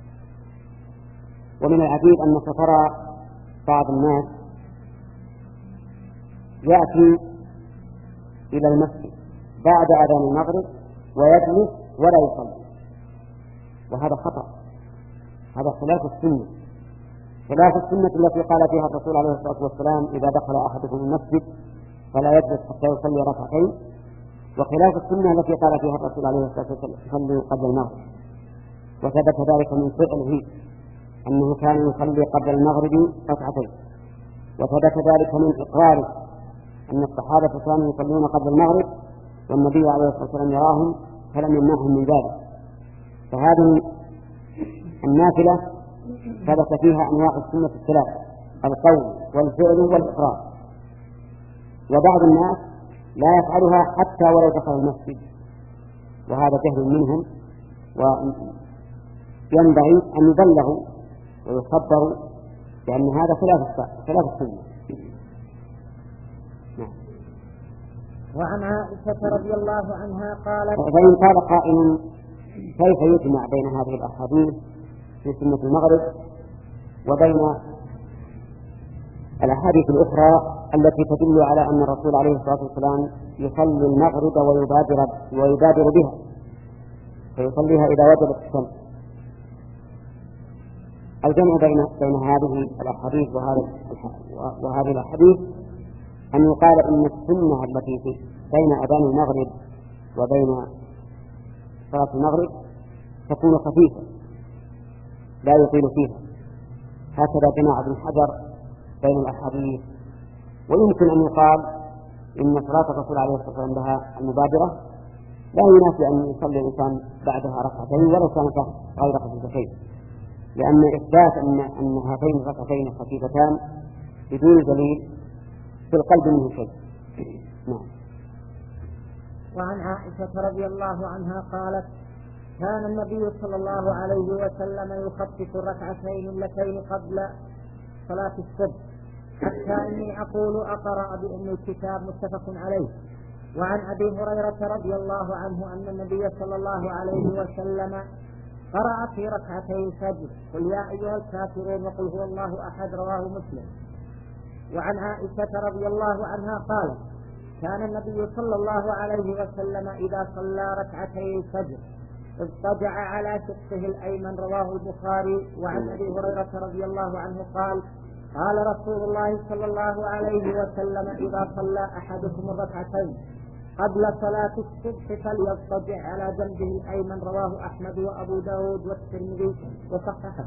ومن العجيب أنك ترى بعض الناس يأتي إلى المسجد بعد أذان المغرب ويجلس ولا يصلي، وهذا خطأ، هذا خلاف السنة، خلاف السنة التي قال فيها الرسول عليه الصلاة والسلام إذا دخل أحدكم المسجد فلا يجلس حتى يصلي ركعتين، وخلاف السنة التي قال فيها الرسول عليه الصلاة والسلام يصلي قبل المغرب. وثبت ذلك من فعله أنه كان يصلي قبل المغرب ركعتين، وثبت ذلك من إقراره أن الصحابة كانوا يصلون قبل المغرب والنبي عليه الصلاة والسلام يراهم فلم يمنعهم من ذلك. فهذه النافلة ثبت فيها أنواع السنة الثلاث: القول والفعل والإقرار. وبعض الناس لا يفعلها حتى ولو دخل المسجد، وهذا جهل منهم، وينبغي أن يبلغوا ويخبروا لأن هذا خلاف خلاف السنة. وعن عائشة رضي الله عنها قالت: فإن قال قائل كيف يجمع بين هذه الأحاديث في سنة المغرب وبين الأحاديث الأخرى التي تدل على أن الرسول عليه الصلاة والسلام يصلي المغرب ويبادر, ويبادر بها فيصليها إذا وجبت الشمس؟ الجمع بين بين هذه الأحاديث وهذه الأحاديث أن يقال إن السنة التي بين أذان المغرب وبين صلاة المغرب تكون خفيفة لا يطيل فيها، هكذا جمع ابن حجر بين الأحاديث. ويمكن أن يقال إن صلاة الرسول عليه الصلاة والسلام لها المبادرة لا ينافي أن يصلي الإنسان بعدها ركعتين ولو كانت غير خفيفتين، لأن إثبات أن أن هاتين الركعتين خفيفتان بدون دليل في القلب منه شيء. نعم. وعن عائشة رضي الله عنها قالت: كان النبي صلى الله عليه وسلم يخفف الركعتين اللتين قبل صلاة الصبح، حتى إني أقول أقرأ بأم الكتاب، متفق عليه. وعن أبي هريرة رضي الله عنه أن النبي صلى الله عليه وسلم قرأ في ركعتي الفجر: قل يا أيها الكافرون وقل هو الله أحد، رواه مسلم. وعن عائشة رضي الله عنها قالت: كان النبي صلى الله عليه وسلم إذا صلى ركعتي الفجر اضطجع على شقه الأيمن، رواه البخاري. وعن أبي هريرة رضي الله عنه قال: قال رسول الله صلى الله عليه وسلم: إذا صلى أحدكم الركعتين قبل صلاة الصبح فليضطجع على جنبه الأيمن، رواه أحمد وأبو داود والترمذي وصححه.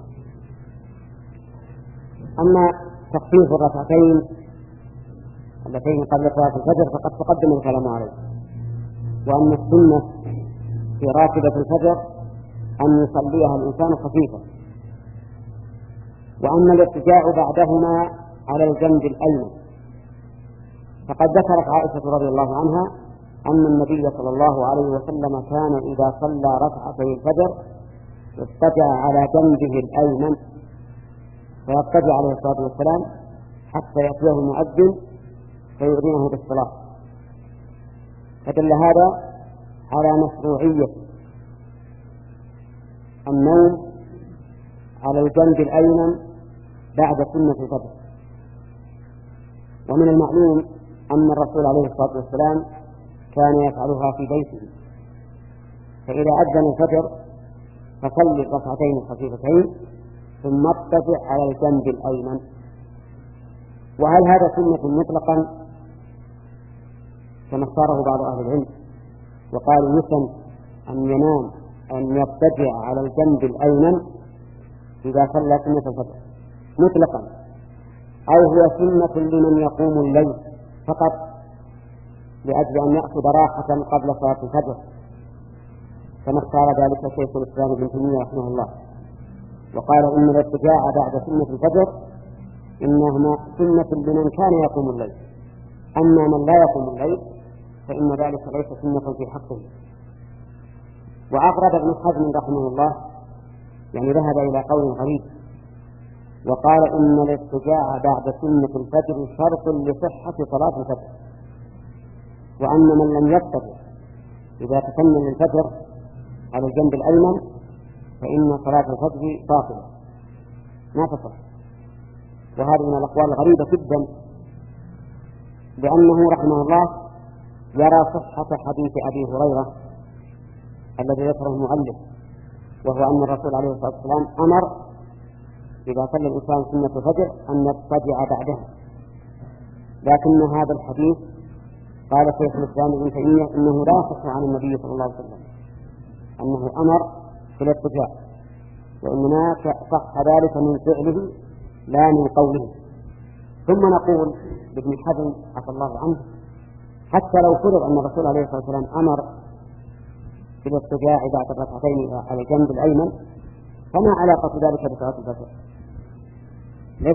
أما تخفيف الركعتين اللتين قبل صلاة الفجر فقد تقدم الكلام عليه، وأن السنة في راتبة الفجر أن يصليها الإنسان خفيفا. وأما الاضطجاع بعدهما على الجنب الأيمن فقد ذكرت عائشة رضي الله عنها أن النبي صلى الله عليه وسلم كان إذا صلى ركعتي الفجر اضطجع على جنبه الأيمن، فيضطجع عليه الصلاة والسلام حتى يأتيه المؤذن فيؤذنه بالصلاة. فدل هذا على مشروعية النوم على الجنب الأيمن بعد سنة الفجر. ومن المعلوم أن الرسول عليه الصلاة والسلام كان يفعلها في بيته، فإذا أذن الفجر فصلي الركعتين الخفيفتين ثم اضطجع على الجنب الأيمن. وهل هذا سنة مطلقا كما اختاره بعض أهل العلم وقالوا يسن أن ينام أن يضطجع على الجنب الأيمن إذا صلى سنة الفجر مطلقا، أو هو سنة لمن يقوم الليل فقط لأجل أن يأخذ راحة قبل صلاة الفجر، كما اختار ذلك شيخ الإسلام ابن تيمية رحمه الله، وقال إن الاضطجاع بعد سنة الفجر إنهما سنة لمن كان يقوم الليل، أما من لا يقوم الليل فإن ذلك ليس سنة في حقه. وأقرب ابن حزم رحمه الله يعني ذهب إلى قول غريب وقال إن الاضطجاع بعد سنة الفجر شرط لصحة صلاة الفجر، وأن من لم يضطجع إذا تكمل الفجر على الجنب الأيمن فإن صلاة الفجر باطلة ما تصح. وهذه من الأقوال الغريبة جدا، لأنه رحمه الله يرى صحة حديث أبي هريرة الذي ذكره المؤلف، وهو أن الرسول عليه الصلاة والسلام أمر إذا صلى الإنسان سنة الفجر أن يضطجع بعدها، لكن هذا الحديث قال شيخ الإسلام ابن تيمية إنه لا يصح عن النبي صلى الله عليه وسلم أنه أمر في الاضطجاع، وإنما صح ذلك من فعله لا من قوله. ثم نقول لابن حزم عفى الله عنه حتى لو فرض أن الرسول عليه الصلاة والسلام أمر في الاضطجاع بعد الركعتين على الجنب الأيمن، فما علاقة ذلك بصلاة الفجر؟ ليس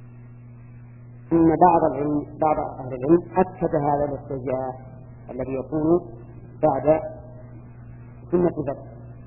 إن بعض العلم بعض أهل العلم أكد هذا الاضطجاع الذي يكون بعد سنة الفجر.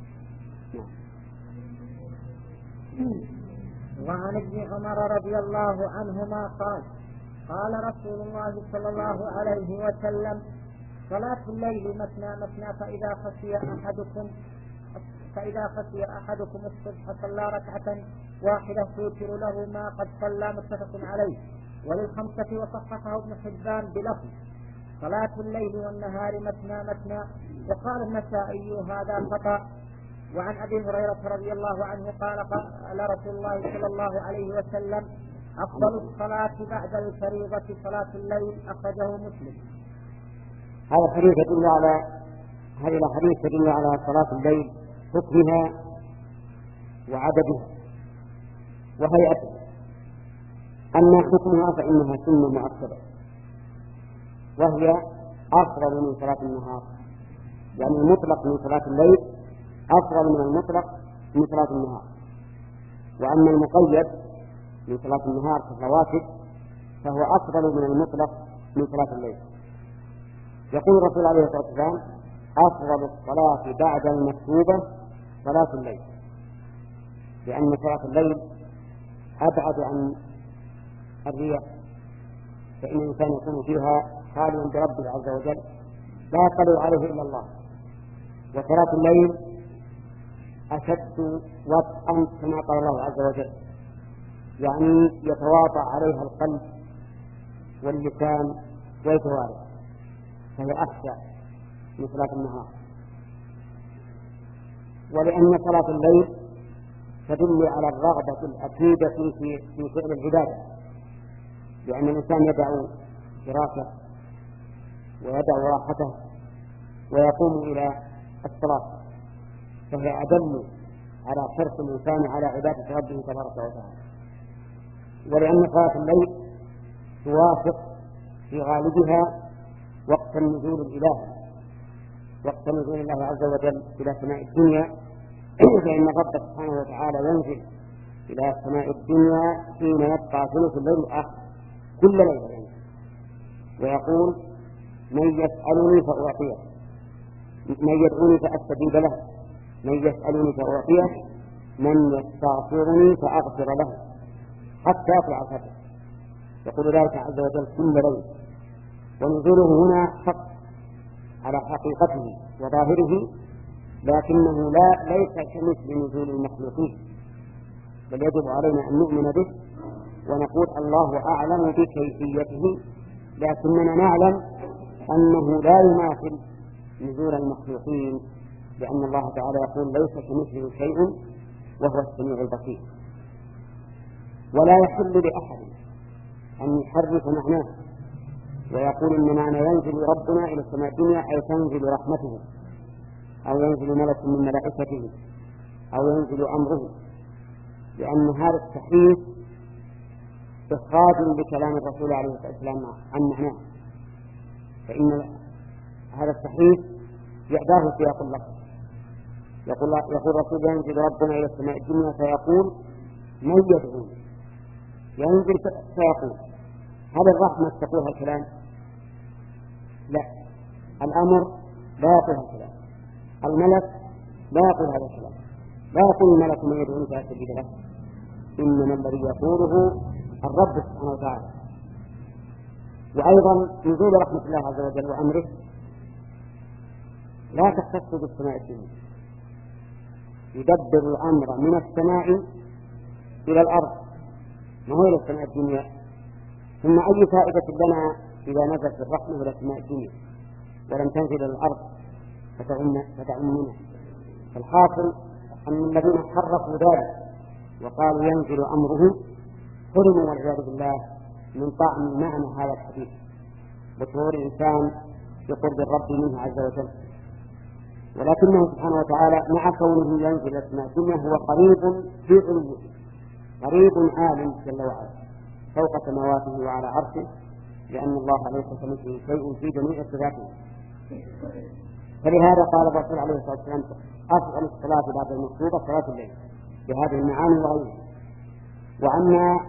وعن ابن عمر رضي الله عنهما قال قال رسول الله صلى الله عليه وسلم صلاة الليل مثنى مثنى فإذا خشي أحدكم فإذا خشي أحدكم الصبح صلى ركعة واحدة توتر له ما قد صلى، متفق عليه. وللخمسة وصححه ابن حبان بلفظ صلاة الليل والنهار مثنى مثنى. وقال النسائي هذا خطأ. وعن أبي هريرة رضي الله عنه قال قال رسول الله صلى الله عليه وسلم أفضل الصلاة بعد الفريضة صلاة الليل، أخرجه مسلم. هذا الحديث يدل على هذه الحديث يدل على صلاة الليل، حكمها وعددها وهيئتها. أما حكمها فإنها سنة مؤكدة، وهي أفضل من صلاة النهار، يعني المطلق من صلاة الليل أفضل من المطلق من صلاة النهار. وأما المقيد من صلاة النهار في الرواتب فهو أفضل من المطلق من صلاة الليل. يقول الرسول عليه الصلاة والسلام أفضل الصلاة بعد المكتوبة صلاة الليل، لأن صلاة الليل أبعد عن الرياء، فإن الإنسان يكون فيها خاليا بربه عز وجل لا يطلع عليه إلا الله. وصلاة الليل أشد وطئا كما قال الله عز وجل، يعني يتواطأ عليها القلب واللسان ويتوارث، فهي أخشى من صلاة النهار. ولأن صلاة الليل تدل على الرغبة الأكيدة في في فعل العبادة، لأن الإنسان يدع فراشه ويدع راحته ويقوم إلى الصلاة، فهي أدل على حرص الإنسان على عبادة ربه تبارك وتعالى. ولأن صلاة الليل توافق في غالبها وقت النزول الإلهي، وقت نزول الله عز وجل إلى سماء الدنيا، فإن الرب سبحانه وتعالى ينزل إلى سماء الدنيا حين يبقى ثلث الليل الآخر كل ليلة يعني. ويقول من يسألني فأعطيه، من يدعوني فأستجيب له، من يسألني فأعطيه، من يستغفرني فأغفر له، حتى يطلع الفجر. يقول ذلك عز وجل كل ليل. ونزوله هنا حق على حقيقته وظاهره، لكنه لا ليس كمثل نزول المخلوقين، بل يجب علينا أن نؤمن به ونقول الله أعلم بكيفيته، لكننا نعلم أنه لا يماثل نزول المخلوقين، لأن الله تعالى يقول ليس كمثله شيء وهو السميع البصير. ولا يحل لأحد أن يحرف معناه ويقول إن معنى ينزل ربنا إلى السماء الدنيا أي تنزل رحمته، أو ينزل ملك من ملائكته، أو ينزل أمره، لأن هذا التحريف إخراج لكلام الرسول عليه الصلاة والسلام عن معناه، فإن هذا التحريف يعداه سياق اللفظ. يقول يقول الرسول ينزل ربنا إلى السماء الدنيا فيقول من يدعون، ينزل فيقول هذا الرحمة تقول الكلام؟ لا، الأمر لا يقول الكلام، الملك لا يقول هذا الكلام، لا يقول الملك من يدعون فأستجيب له، إنما الذي يقوله الرب سبحانه وتعالى. وأيضا نزول رحمة الله عز وجل وأمره لا تختص بالسماء الدنيا، يدبر الأمر من السماء إلى الأرض، ما هو إلى السماء الدنيا. ثم أي فائدة لنا إذا نزلت الرحمة إلى السماء الدنيا؟ ولم تنزل إلى الأرض فتعمنا. فالحاصل أن الذين حرفوا ذلك وقالوا ينزل أمره حرموا والعياذ بالله من طعم معنى هذا الحديث وشعور الإنسان بقرب الرب منه عز وجل. ولكنه سبحانه وتعالى مع كونه ينزل السماء الدنيا هو قريب في علمه، قريب عالم جل وعلا فوق سماواته وعلى عرشه، لأن الله ليس كمثله شيء في جميع صفاته. فلهذا قال الرسول عليه الصلاة والسلام أفضل الصلاة بعد المكتوبة صلاة الليل بهذه المعاني وغيرها. وأما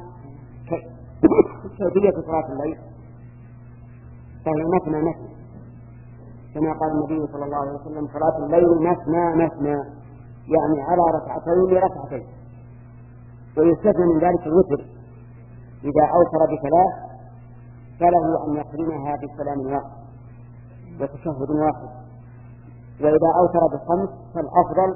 كيفية صلاة الليل فهي مثنى مثنى، كما قال النبي صلى الله عليه وسلم صلاة الليل مثنى مثنى، يعني على ركعتين ركعتين. ويستثنى من ذلك الوتر إذا أوتر بثلاث فله أن يقرنها بسلام واحد وتشهد واحد، وإذا أوتر بخمس فالأفضل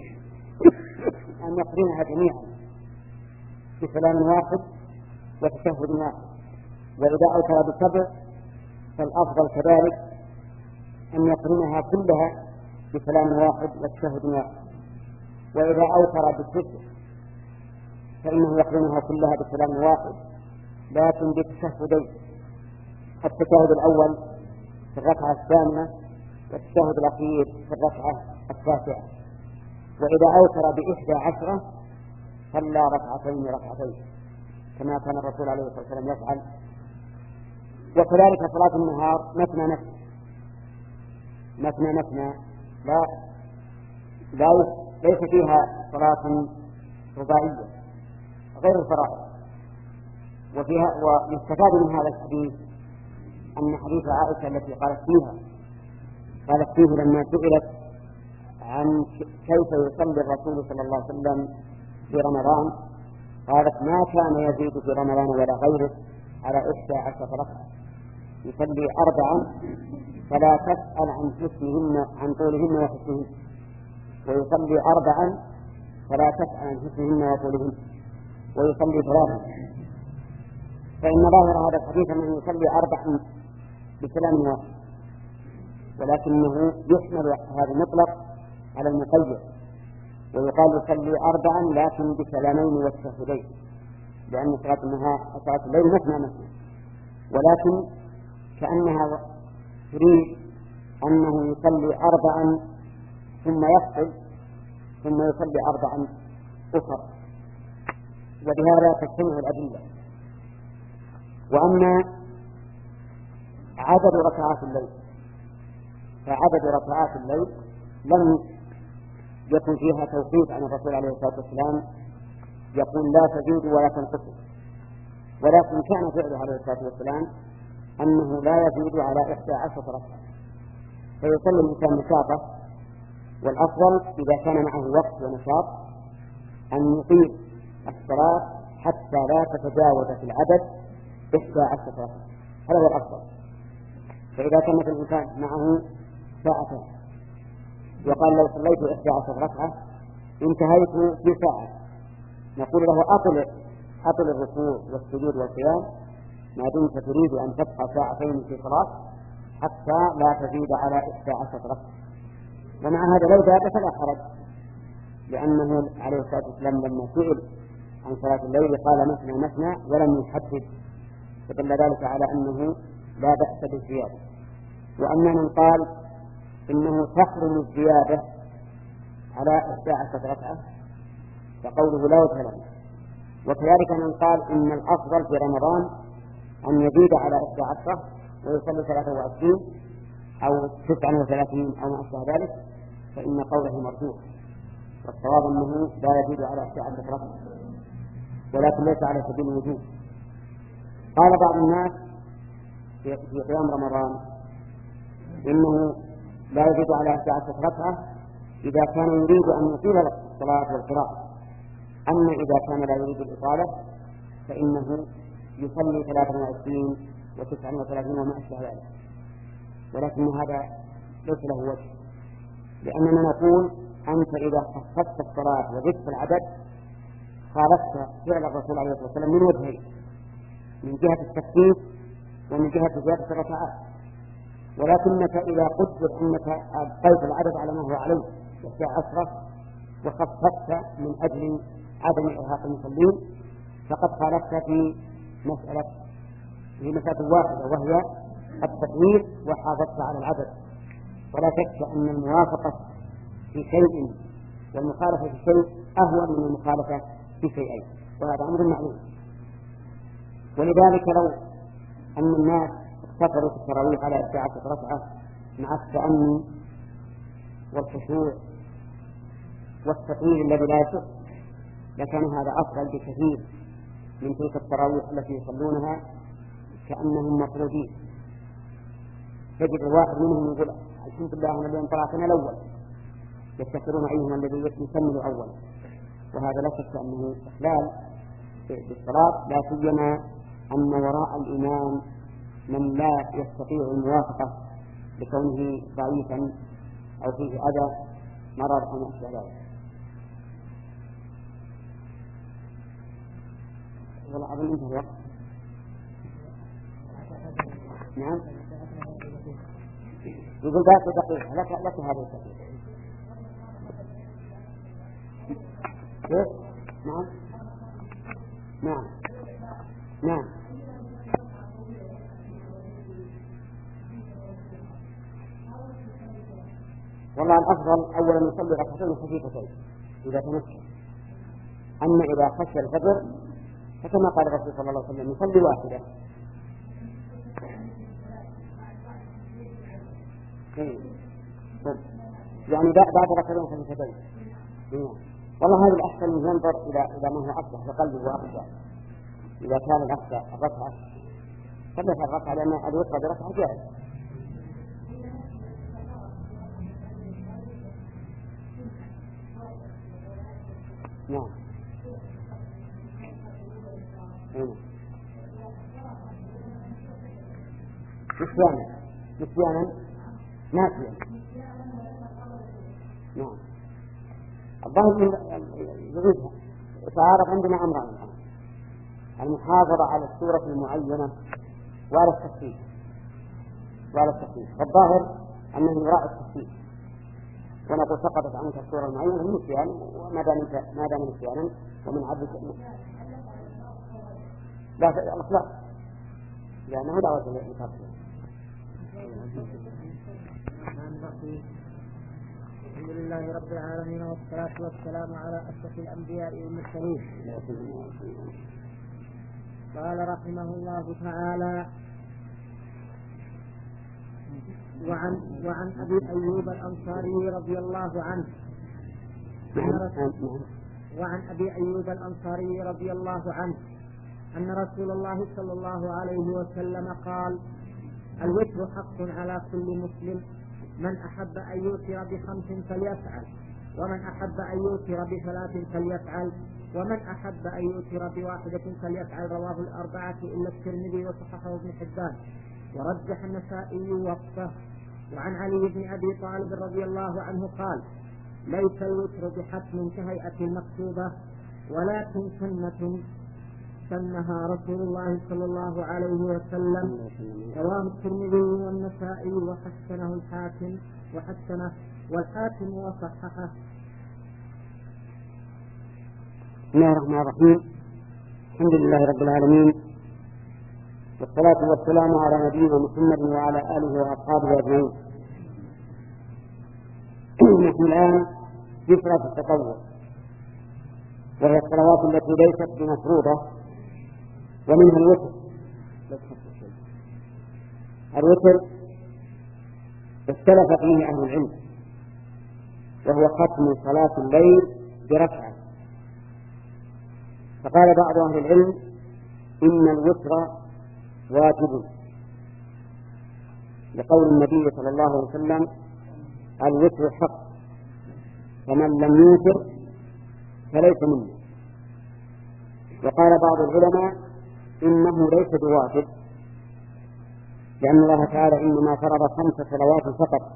أن يقرنها جميعا بسلام واحد وتشهد واحد، وإذا أوتر بسبع فالأفضل كذلك أن يقرنها كلها بسلام واحد وتشهد واحد، وإذا أوتر بالتسع فإنه يقرنها كلها بسلام واحد لكن بتشهدين، التشهد الأول في الركعة الثامنة والتشهد الأخير في الركعة التاسعة. وإذا أوتر بإحدى عشرة صلى ركعتين ركعتين كما كان الرسول عليه الصلاة والسلام يفعل. وكذلك صلاة النهار مثنى مثنى مثنى مثنى لا لا ليس فيها صلاة رباعية غير الفرائض. وفيها ويستفاد من هذا الحديث أن حديث عائشة التي قالت فيها قالت فيه لما سئلت عن كيف يصلي الرسول صلى الله عليه وسلم في رمضان قالت ما كان يزيد في رمضان ولا غيره على إحدى عشرة ركعة، يصلي أربعا فلا تسأل عن حسنهن عن طولهن وحسنهن، ويصلي أربعا فلا تسأل عن حسنهن وطولهن، ويصلي ثلاثا. فإن ظاهر هذا الحديث أنه يصلي أربعا بسلام واحد، ولكنه يحمل هذا المطلق على المقيد، ويقال يصلي أربعا لكن بسلامين والتشهدين، لأن صلاة النهار صلاة الليل مثنى مثنى، ولكن كأنها تريد أنه يصلي أربعا ثم يفصل ثم يصلي أربعا أخرى، وبهذا تجتمع الأدلة. وأما عدد ركعات الليل فعدد ركعات الليل لم يكن فيها توقيت عن الرسول عليه الصلاة والسلام يقول لا تزيد ولا تنقص، ولكن كان فعله عليه الصلاة والسلام أنه لا يزيد على إحدى عشرة ركعة، فيصلي الإنسان نشاطه، والأفضل إذا كان معه وقت ونشاط أن يطيل الصلاة حتى لا تتجاوز في العدد إحدى عشرة ركعة، هذا هو الأفضل. فإذا كان مثل الإنسان معه ساعة وقال لو صليت إحدى عشرة ركعة انتهيت في ساعة، نقول له أطل أطل الركوع والسجود والقيام ما دمت تريد أن تبقى ساعتين في صلاة حتى لا تزيد على إحدى عشرة ركعة. ومع هذا لو زاد فلا حرج، لأنه عليه الصلاة والسلام لما سئل عن صلاة الليل قال مثنى مثنى ولم يحدد، فدل ذلك على أنه لا بأس بالزيادة. وأما من قال إنه تحرم الزيادة على إحدى عشرة ركعة فقوله لا وجه له. وكذلك من قال إن الأفضل في رمضان أن يزيد على إحدى عشرة ويصلي ثلاثة وعشرين أو تسعة وثلاثين أو ما أشبه ذلك، فإن قوله مرجوح، والصواب أنه لا يزيد على إحدى عشرة ركعة ولكن ليس على سبيل الوجوب. قال بعض الناس في قيام رمضان إنه لا يزيد على إحدى عشرة ركعة إذا كان يريد أن يطيل الصلاة والقراءة، أما إذا كان لا يريد الإطالة فإنه يصلي ثلاثة وعشرين وتسعة وثلاثين وما أشبه ذلك. ولكن هذا ليس له وجه، لأننا نقول أنت إذا خففت الصلاة وزدت العدد خالفت فعل الرسول عليه الصلاة والسلام من وجهين، من جهة التخفيف ومن جهة زيادة الركعات. ولكنك إذا قدر أنك أبقيت العدد على ما هو عليه وإحدى عشرة وخففت من أجل عدم إرهاق المصلين فقد خالفت في مسألة في مسألة واحدة وهي التطويل وحافظت على العدد. ولا شك أن الموافقة في شيء والمخالفة في شيء أهون من المخالفة في شيئين، وهذا أمر معلوم. ولذلك لو أن الناس اقتصروا في التراويح على إحدى عشرة ركعة مع التأني والخشوع والتطويل الذي لا يصح لكان هذا أفضل بكثير من تلك التراويح التي يصلونها كأنهم مطرودين. تجد الواحد منهم يقول الحمد لله أنا اليوم طلعتنا الأول، يفتكرون أيهما الذي يكمل أول، وهذا لا شك أنه إخلال بالصلاة، لا سيما أن وراء الإمام من لا يستطيع الموافقة لكونه ضعيفا أو فيه أذى مرض أو ما أشبه ذلك. والله أظن أنت الوقت. نعم يقول ذات دقيقة لك لك هذه الدقيقة. كيف؟ نعم نعم نعم والله الأفضل أولا يصلي ركعتين خفيفتين إذا تمكن. أما إذا خشي الفجر فكما قال الرسول صلى الله عليه وسلم يصلي واحدة. يعني بعد ركعتين خفيفتين. والله هذا الأحسن من ينظر إلى إلى ما هو أصلح لقلبه وأخشى. إذا كان الأخشى الركعة فليس الركعة لأن الوتر بركعة جائز. نعم نسيانا نسيانا ناسيا. نعم الظاهر يريدها يتعارض عندنا أمران الآن: المحافظة على السورة المعينة وعلى التخفيف وعلى التخفيف والظاهر أنه يراعي التخفيف، ونقول سقطت عنك السورة المعينة النسيان، وما دام ما دام نسيانا ومن عبدك لا الإطلاق لأنه دعوة للتخفيف. الحمد لله رب العالمين والصلاة والسلام على أشرف الأنبياء والمرسلين. قال رحمه الله تعالى: وعن وعن أبي أيوب الأنصاري رضي الله عنه وعن أبي أيوب الأنصاري رضي الله عنه أن رسول الله صلى الله عليه وسلم قال: الوتر حق على كل مسلم، من أحب أن يوتر بخمس فليفعل، ومن أحب أن يوتر بثلاث فليفعل، ومن أحب أن يوتر بواحدة فليفعل. رواه الأربعة إلا الترمذي وصححه ابن حبان ورجح النسائي وقفه. وعن علي بن أبي طالب رضي الله عنه قال: ليس الوتر بحتم كهيئة المكتوبة، ولكن سنة سنها رسول الله صلى الله عليه وسلم. رواه الترمذي والنسائي وحسنه الحاكم وحسنه والحاكم وصححه. بسم الله الرحمن الرحيم. الحمد لله رب العالمين، والصلاة والسلام على نبينا محمد وعلى آله وأصحابه أجمعين. نحن الآن في صلاة التطوع، وهي الصلوات التي ليست بمفروضة، ومنها الوتر. الوتر اختلف فيه أهل العلم، وهو ختم صلاة الليل بركعة. فقال بعض أهل العلم إن الوتر واجب، لقول النبي صلى الله عليه وسلم: الوتر حق، فمن لم يوتر فليس منه. وقال بعض العلماء إنه ليس بواجب، لأن الله تعالى إنما فرض خمس صلوات فقط.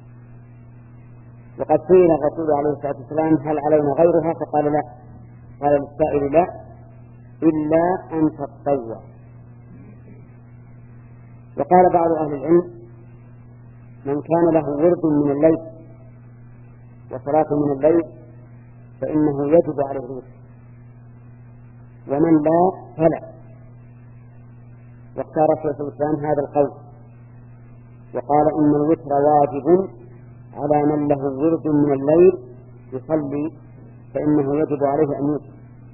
وقد سئل الرسول عليه الصلاة والسلام: هل علينا غيرها؟ فقال لا. قال للسائل: لا، إلا أن تتطوع. وقال بعض أهل العلم من كان له ورد من الليل وصلاة من الليل فإنه يجب عليه الوتر، ومن لا فلا. واختار شيخ الإسلام هذا القول وقال إن الوتر واجب على من له ورد من الليل يصلي فإنه يجب عليه أن يوتر،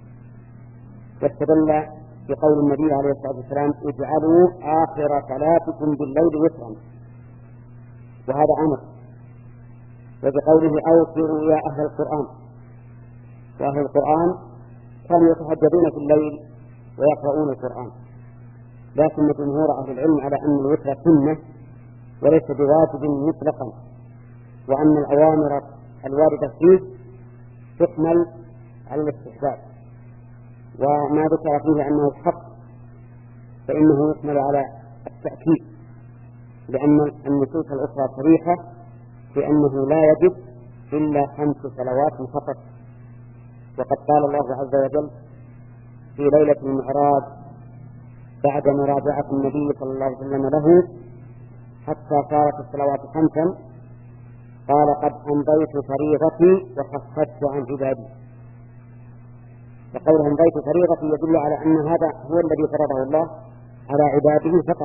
واستدل بقول النبي عليه الصلاة والسلام اجعلوا آخر صلاتكم بالليل وترا، وهذا أمر، وبقوله أوتروا يا أهل القرآن، وأهل القرآن كانوا يتهجدون في الليل ويقرؤون القرآن، لكن جمهور أهل العلم على أن الوتر سنة وليس بواجب مطلقا، وأن الأوامر الواردة فيه تحمل على الاستحباب، وما ذكر فيه أنه الحق فإنه يحمل على التأكيد، لأن النصوص الأخرى صريحة في أنه لا يجب إلا خمس صلوات فقط. وقد قال الله عز وجل في ليلة المعراج بعد مراجعة النبي صلى الله عليه وسلم له حتى صارت الصلوات خمسا قال قد أمضيت فريضتي وخففت عن عبادي. فقوله أمضيت فريضتي يدل على أن هذا هو الذي فرضه الله على عباده فقط،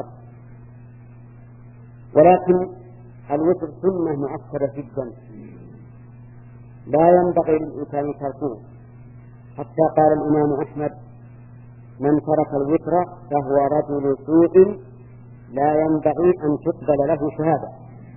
ولكن الوتر سنة مؤكدة جدا لا ينبغي للإنسان تركه، حتى قال الإمام أحمد من ترك الوتر فهو رجل سوء لا ينبغي أن تقبل له شهادة،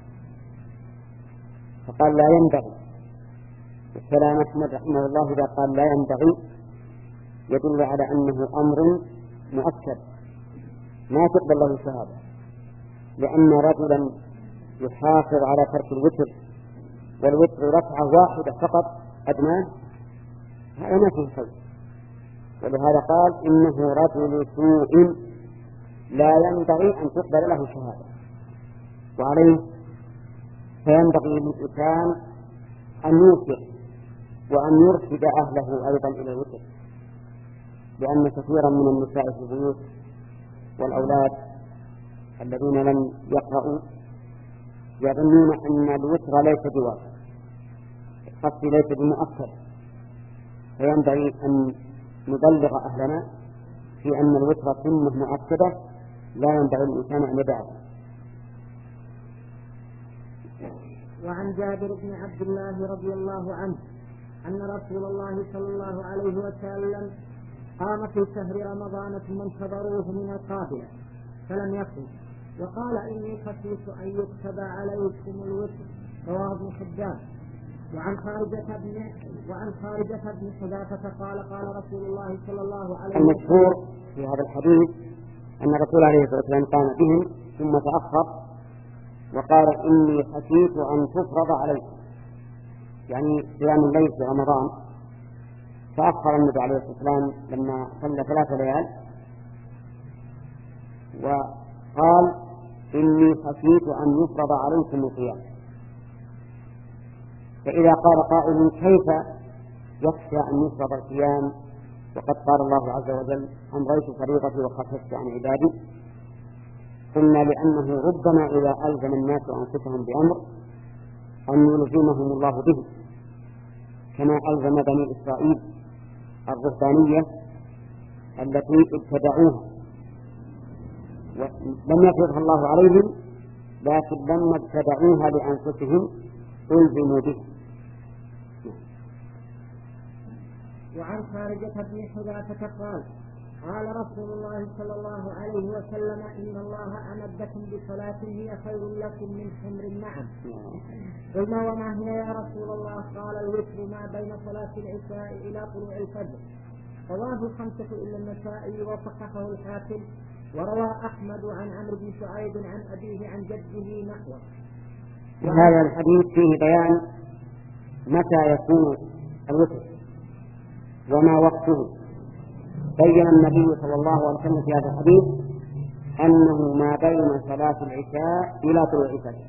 فقال لا ينبغي. السلام أحمد رحمه الله إذا قال لا ينبغي يدل على أنه أمر مؤكد ما تقبل له شهادة، لأن رجلا يحافظ على ترك الوتر والوتر ركعة واحدة فقط أدناه هذا ما فيه شيء، ولهذا قال إنه رجل سوء لا ينبغي أن تقبل له شهادة. وعليه فينبغي للإنسان أن يوتر وأن يرشد أهله أيضا إلى الوتر، لأن كثيرا من النساء في البيوت والأولاد الذين لم يقرأوا يظنون أن الوتر ليس بواجب، قصدي ليس بمؤكد، فينبغي أن نبلغ أهلنا في أن الوتر سنة مؤكدة لا ينبغي الإنسان أن يدعها. وعن جابر بن عبد الله رضي الله عنه أن رسول الله صلى الله عليه وسلم قام في شهر رمضان ثم انتظروه من القافلة فلم يقم، وقال إني خشيت أن يكتب عليكم الوتر، رواه ابن حبان. وعن خارجة بن وعن خارجة بن حذافة قال قال رسول الله صلى الله عليه وسلم. المشهور في هذا الحديث أن الرسول عليه الصلاة والسلام قام بهم ثم تأخر وقال إني خشيت أن تفرض عليكم، يعني قيام الليل في رمضان، فأخر النبي عليه الصلاة والسلام لما صلى ثلاث ليال وقال إني خشيت أن يفرض عليكم القيام. فإذا قال قائل كيف يخشى أن يفرض القيام وقد قال الله عز وجل أمضيت فريضتي وخففت عن عبادي، قلنا لأنه ربما إذا ألزم الناس أنفسهم بأمر أن يلزمهم الله به، كما ألزم بني إسرائيل الرهبانية التي ابتدعوها لم يفرضها الله عليهم، لكن لما ابتدعوها لأنفسهم ألزموا به. وعن خارجة بن حذافة قال قال رسول الله صلى الله عليه وسلم إن الله أمدكم بصلاة هي خير لكم من حمر النعم. قلنا وما هي يا رسول الله؟ قال الوتر ما بين صلاة العشاء إلى طلوع الفجر. رواه الخمسة إلا النسائي وصححه الحاكم، وروى أحمد عن عمرو بن شعيب عن أبيه عن جده نحوه. هذا الحديث فيه بيان متى يكون الوتر وما وقته. بين النبي صلى الله عليه وسلم في هذا الحديث أنه ما بين صلاة العشاء إلى طلوع الفجر،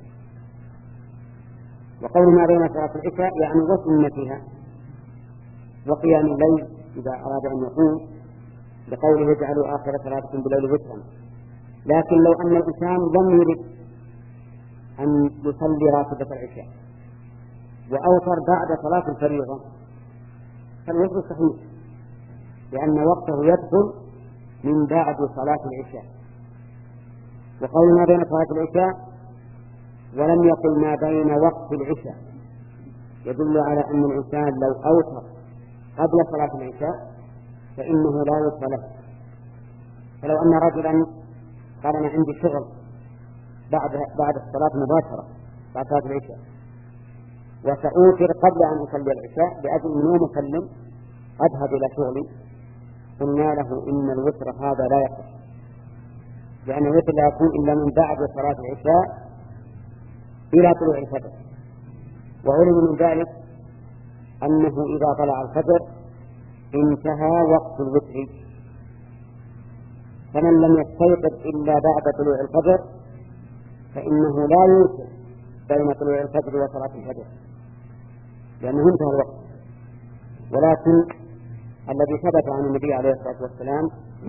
وقول ما بين صلاة العشاء يعني وسنتها وقيام الليل إذا أراد أن يقوم، بقوله اجعلوا آخر صلاتكم بالليل وترا. لكن لو أن الإنسان لم يرد أن يصلي راتبة العشاء وأوتر بعد صلاة الفريضة فالوتر صحيح، لأن وقته يدخل من بعد صلاة العشاء. وقول ما بين صلاة العشاء ولم يقل ما بين وقت العشاء يدل على أن الإنسان لو أوتر قبل صلاة العشاء فإنه لا وتر له. فلو أن رجلا قال أنا عندي شغل بعد بعد الصلاة مباشرة بعد صلاة العشاء وسأوتر قبل أن أصلي العشاء لأجل أنه مسلم أذهب إلى شغلي، قلنا له إن الوتر هذا لا يصح، لأن الوتر لا يكون إلا من بعد صلاة العشاء إلى طلوع الفجر. وعلم من ذلك أنه إذا طلع الفجر انتهى وقت الوتر، فمن لم يستيقظ إلا بعد طلوع الفجر فإنه لا يوتر بين طلوع الفجر وصلاة الفجر لأنه انتهى الوقت. ولكن الذي ثبت عن النبي عليه الصلاة والسلام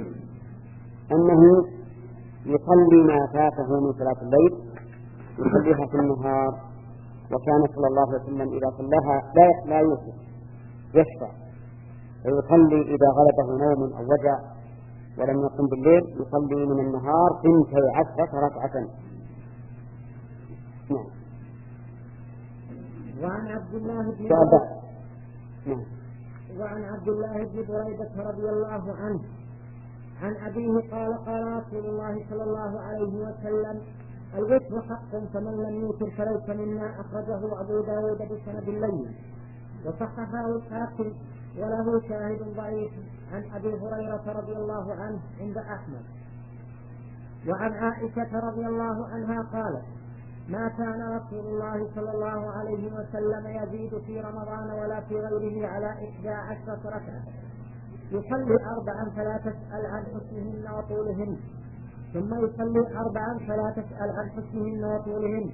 أنه يصلي ما فاته من صلاة الليل يصليها في النهار، وكان صلى الله عليه وسلم إذا صلاها لا لا يوتر يشفع، ويصلي إذا غلبه نوم أو وجع ولم يقم بالليل يصلي من النهار ثنتي عشرة ركعة. نعم. وعن عبد الله بن نعم. وعن عبد الله بن بريدة رضي الله عنه عن أبيه قال قال رسول الله صلى الله عليه وسلم الوتر حق فمن لم يوتر فليس منا، أخرجه أبو داود بسند الليل وصححه الحاكم وله شاهد ضعيف عن أبي هريرة رضي الله عنه عند أحمد. وعن عائشة رضي الله عنها قالت ما كان رسول الله صلى الله عليه وسلم يزيد في رمضان ولا في غيره على إحدى عشرة ركعة، يصلي أربعا فلا تسأل عن حسنهن وطولهن، ثم يصلي أربعا فلا تسأل عن حسنهن وطولهن،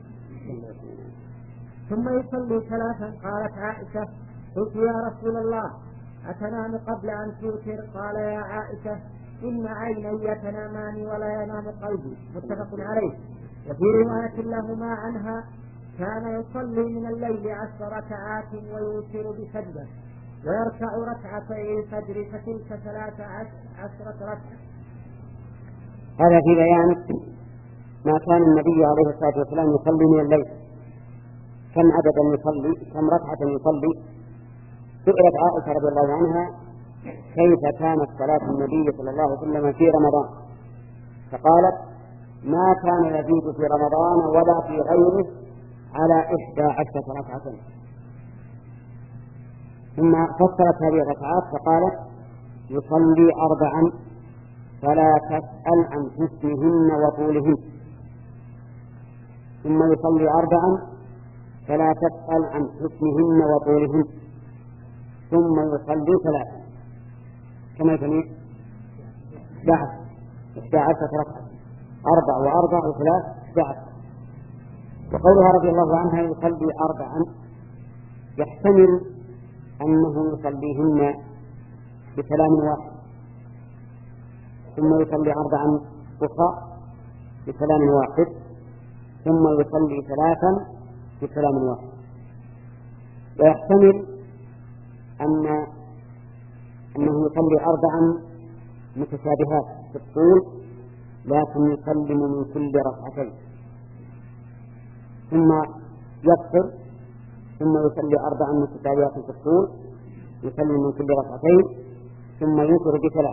ثم يصلي ثلاثا. قالت عائشة قلت يا رسول الله أتنام قبل أن توتر؟ قال يا عائشة إن عيني تنامان ولا ينام قلبي، متفق عليه. وفي رواية لهما عنها كان يصلي من الليل عشر ركعات ويوتر بسجدة ويركع ركعتي الفجر فتلك ثلاث عشرة ركعة. هذا في بيان ما كان النبي عليه الصلاة والسلام يصلي من الليل، كم عددا يصلي، كم ركعة يصلي. سئلت عائشة رضي الله عنها كيف كانت صلاة النبي صلى الله عليه وسلم في رمضان، فقالت ما كان يزيد في رمضان ولا في غيره على إحدى عشرة ركعة. ثم فسرت هذه الركعات فقالت يصلي أربعا فلا تسأل عن حسنهن وطولهن، ثم يصلي أربعا فلا تسأل عن حسنهن وطولهن، ثم يصلي ثلاثا كما يتميز بعد إحدى عشرة ركعة، أربع وأربع وثلاث بعد. وقولها رضي الله عنها يصلي أربعا يحتمل أنه يصليهن بكلام واحد، ثم يصلي أربعا أخرى بكلام واحد، ثم يصلي ثلاثا بكلام واحد. ويحتمل أن أنه يصلي أربعا متشابهات في الطول لكن يسلم من كل ركعتين، ثم يقصر، ثم يصلي أربعا متتاليات في الطول يسلم من كل ركعتين، ثم يوتر بثلاث.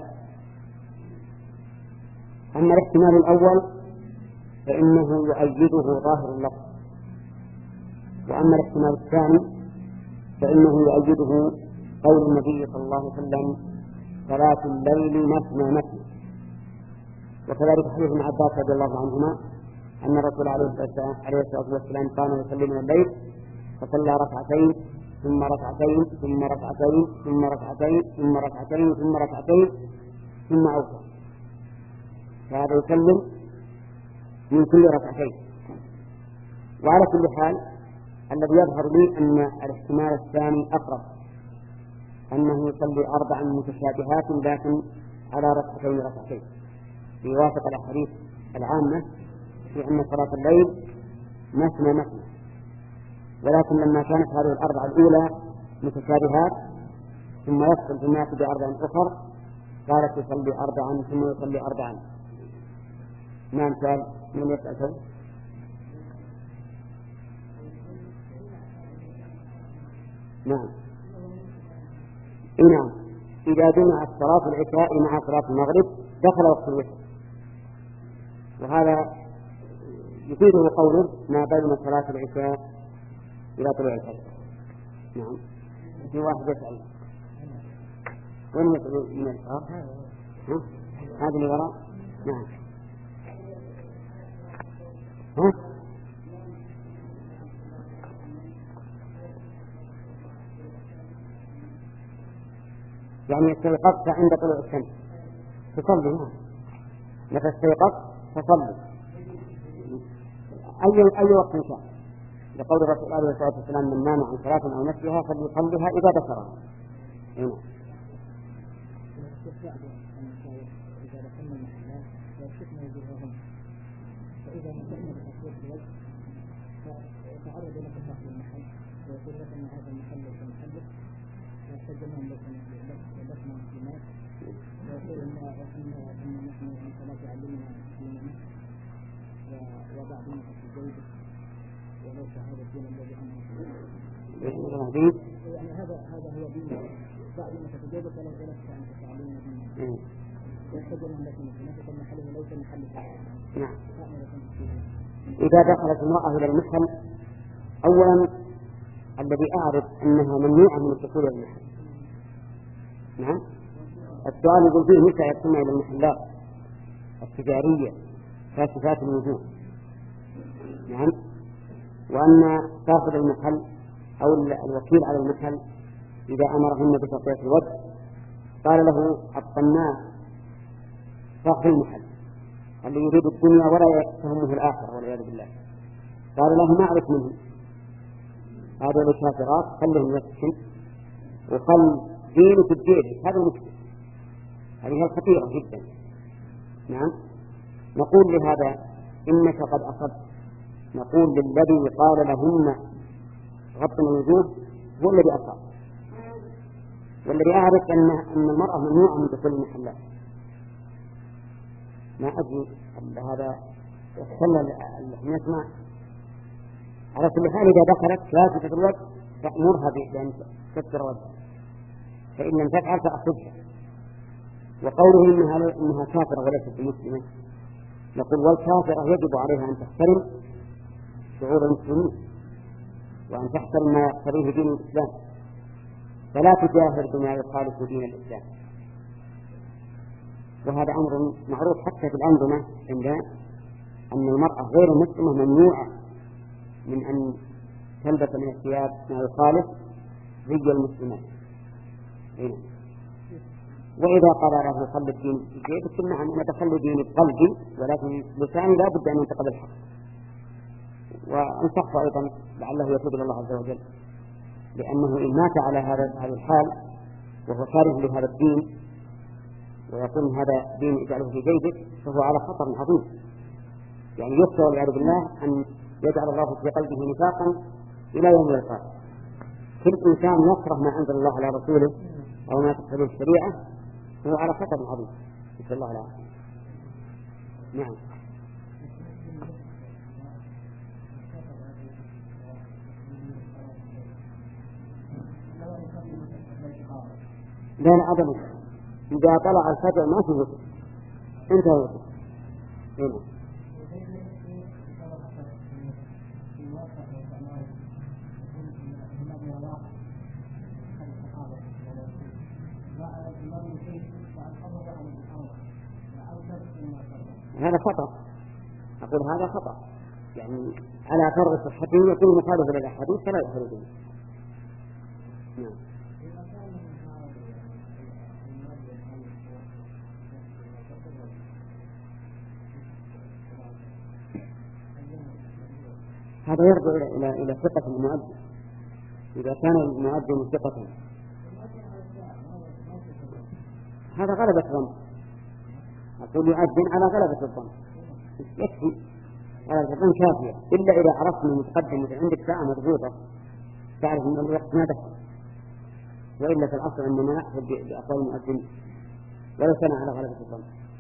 أما الاحتمال الأول فإنه يؤيده ظاهر اللفظ، وأما الاحتمال الثاني فإنه يؤيده قول النبي صلى الله عليه وسلم صلاة الليل مثنى مثنى. وكذلك حديث ابن عباس رضي الله عنهما أن الرسول عليه الصلاة والسلام كان يصلي من الليل فصلى ركعتين ثم ركعتين ثم ركعتين ثم ركعتين ثم ركعتين ثم ركعتين ثم أوتر، فهذا يسلم من كل ركعتين. وعلى كل حال الذي يظهر لي أن الاحتمال الثاني أقرب، أنه يصلي أربعا متشابهات لكن على ركعتين ركعتين، يوافق الأحاديث العامة في أن صلاة الليل مثنى مثنى، ولكن لما كانت هذه الأربعة الأولى متشابهات ثم يدخل في الناس بأربع أخر قالت يصلي أربعا ثم يصلي أربعا. نعم سؤال من يسأل؟ نعم نعم إذا جمعت صلاة العشاء مع صلاة المغرب دخل وقت الوتر، وهذا يفيده قوله ما بين صلاة العشاء إلى طلوع الفجر. نعم في واحد يسأل وين يسأل من الإشعار؟ هذا اللي وراء. نعم ها؟ يعني استيقظت عند طلوع الشمس تصلي. نعم متى استيقظت تصلي أي أي وقت شاء، لقول الرسول عليه الصلاة والسلام من نام عن صلاة أو نسيها فليصليها إذا ذكرها. هنا فإذا مسكنا بالأسود بوجه فتعرض لك صاحب المحل ويقول لك أن هذا المحل ليس محلك ويحتجمون لسنا مسلمات ويقول أن أن نحن أنت لا تعلمنا ديننا وبعضنا في جيبك وليس هذا الدين الذي أنا يعني هذا هذا هو دين بعضنا في جيبك ولا ولست أن تعلمنا ديننا ويحتجمون لسنا مسلمات المحل ليس محلك. نعم إذا دخلت المرأة إلى المحل أولا الذي أعرف أنها ممنوعة من الدخول إلى المحل. نعم السؤال يقول فيه متى يدخلن إلى المحلات التجارية كاشفات الوجوه. نعم وأن صاحب المحل أو الوكيل على المحل إذا أمرهن بتغطية الوجه قال له الطماع صاحب المحل اللي يريد الدنيا ولا يتهمه الآخرة والعياذ بالله قال له ما أعرف منه هذا الكافرات خلهم يسكن وخل دينه في الجيب. هذا المشكلة هذه خطيرة جدا. نعم نقول لهذا إنك قد أصبت، نقول للذي قال لهن غطن الوجوه هو الذي أصاب، والذي أعرف أن أن المرأة ممنوعة من دخول المحلات. ما أدري هذا يحصل نسمع على كل حال. إذا دخلت كاشفة الوجه تأمرها بأن تستر وجهها، فإن لم تفعل فأخذها. وقوله إنها, إنها كافرة وليست مسلمة نقول والكافرة يجب عليها أن تحترم شعور المسلمين وأن تحترم ما يقتضيه دين الإسلام، فلا تجاهر بما يخالف دين الإسلام. وهذا أمر معروف حتى في الأنظمة عندنا أن المرأة غير المسلمة ممنوعة من أن تلبس من الثياب ما يخالف زي المسلمات. وإذا قال له خل الدين في جيبك نعم أنا بخلي ديني بقلبي ولكن لساني لا بد أن ينتقل الحق. وأنصح أيضا لعله يتوب إلى الله عز وجل، لأنه إن مات على هذا الحال وهو كاره لهذا الدين ويقول هذا دين اجعله في جيبك فهو على خطر عظيم. يعني يخشى والعياذ بالله أن يجعل الله في قلبه نفاقا إلى يوم القيامة. كل إنسان يكره ما أنزل الله على رسوله أو ما تقتضيه الشريعة هو على خطر عظيم. نسأل الله العافية. نعم لا لا أبدا إذا طلع الفجر ما في وقت انتهى الوقت. هنا هذا خطأ. أقول هذا خطأ يعني على فرض صحته يكون مخالفا للأحاديث فلا يخرجون. نعم هذا يرجع إلى إلى ثقة المؤذن. إذا كان المؤذن ثقة هذا غلبة الظن. أقول يؤذن على غلبة الظن يكفي. تكون كافية، إلا إذا عرفت من متقدم إذا عندك ساعة مضبوطة تعرف أن الوقت ما دخل، وإلا في الأصل أننا نأخذ بأقوال المؤذن ولا سنة على غلبة الظن.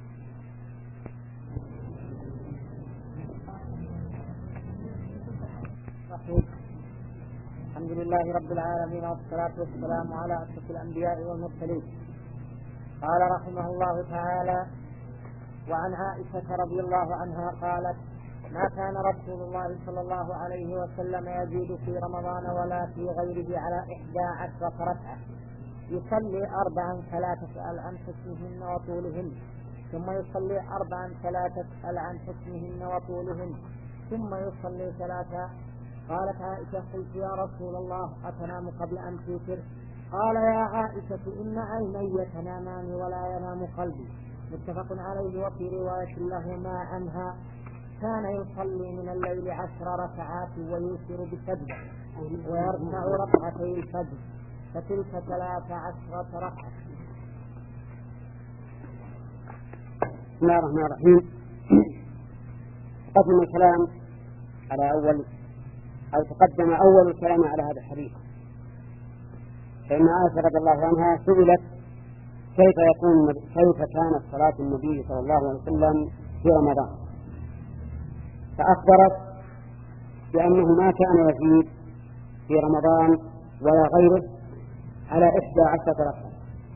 الحمد لله رب العالمين والصلاة والسلام على أشرف الأنبياء والمرسلين. قال رحمه الله تعالى: وعن عائشة رضي الله عنها قالت: ما كان رسول الله صلى الله عليه وسلم يزيد في رمضان ولا في غيره على إحدى عشرة ركعة، يصلي أربعا فلا تسأل عن حسنهن وطولهن، ثم يصلي أربعا فلا تسأل عن حسنهن وطولهن، ثم يصلي ثلاثا. قالت عائشة: قلت يا رسول الله أتنام قبل أن توتر؟ قال: يا عائشة إن عيني تنامان ولا ينام قلبي. متفق عليه. وفي رواية لهما عنها: كان يصلي من الليل عشر ركعات ويوتر بسجدة ويركع ركعتي الفجر، فتلك ثلاث عشرة ركعة. بسم الله الرحمن الرحيم. قدم الكلام على أول أو تقدم أول الكلام على هذا الحديث، فإن عائشة رضي الله عنها سئلت كيف يكون كيف كانت صلاة النبي صلى الله عليه وسلم في رمضان، فأخبرت بأنه ما كان يزيد في رمضان ولا غيره على إحدى عشرة ركعة،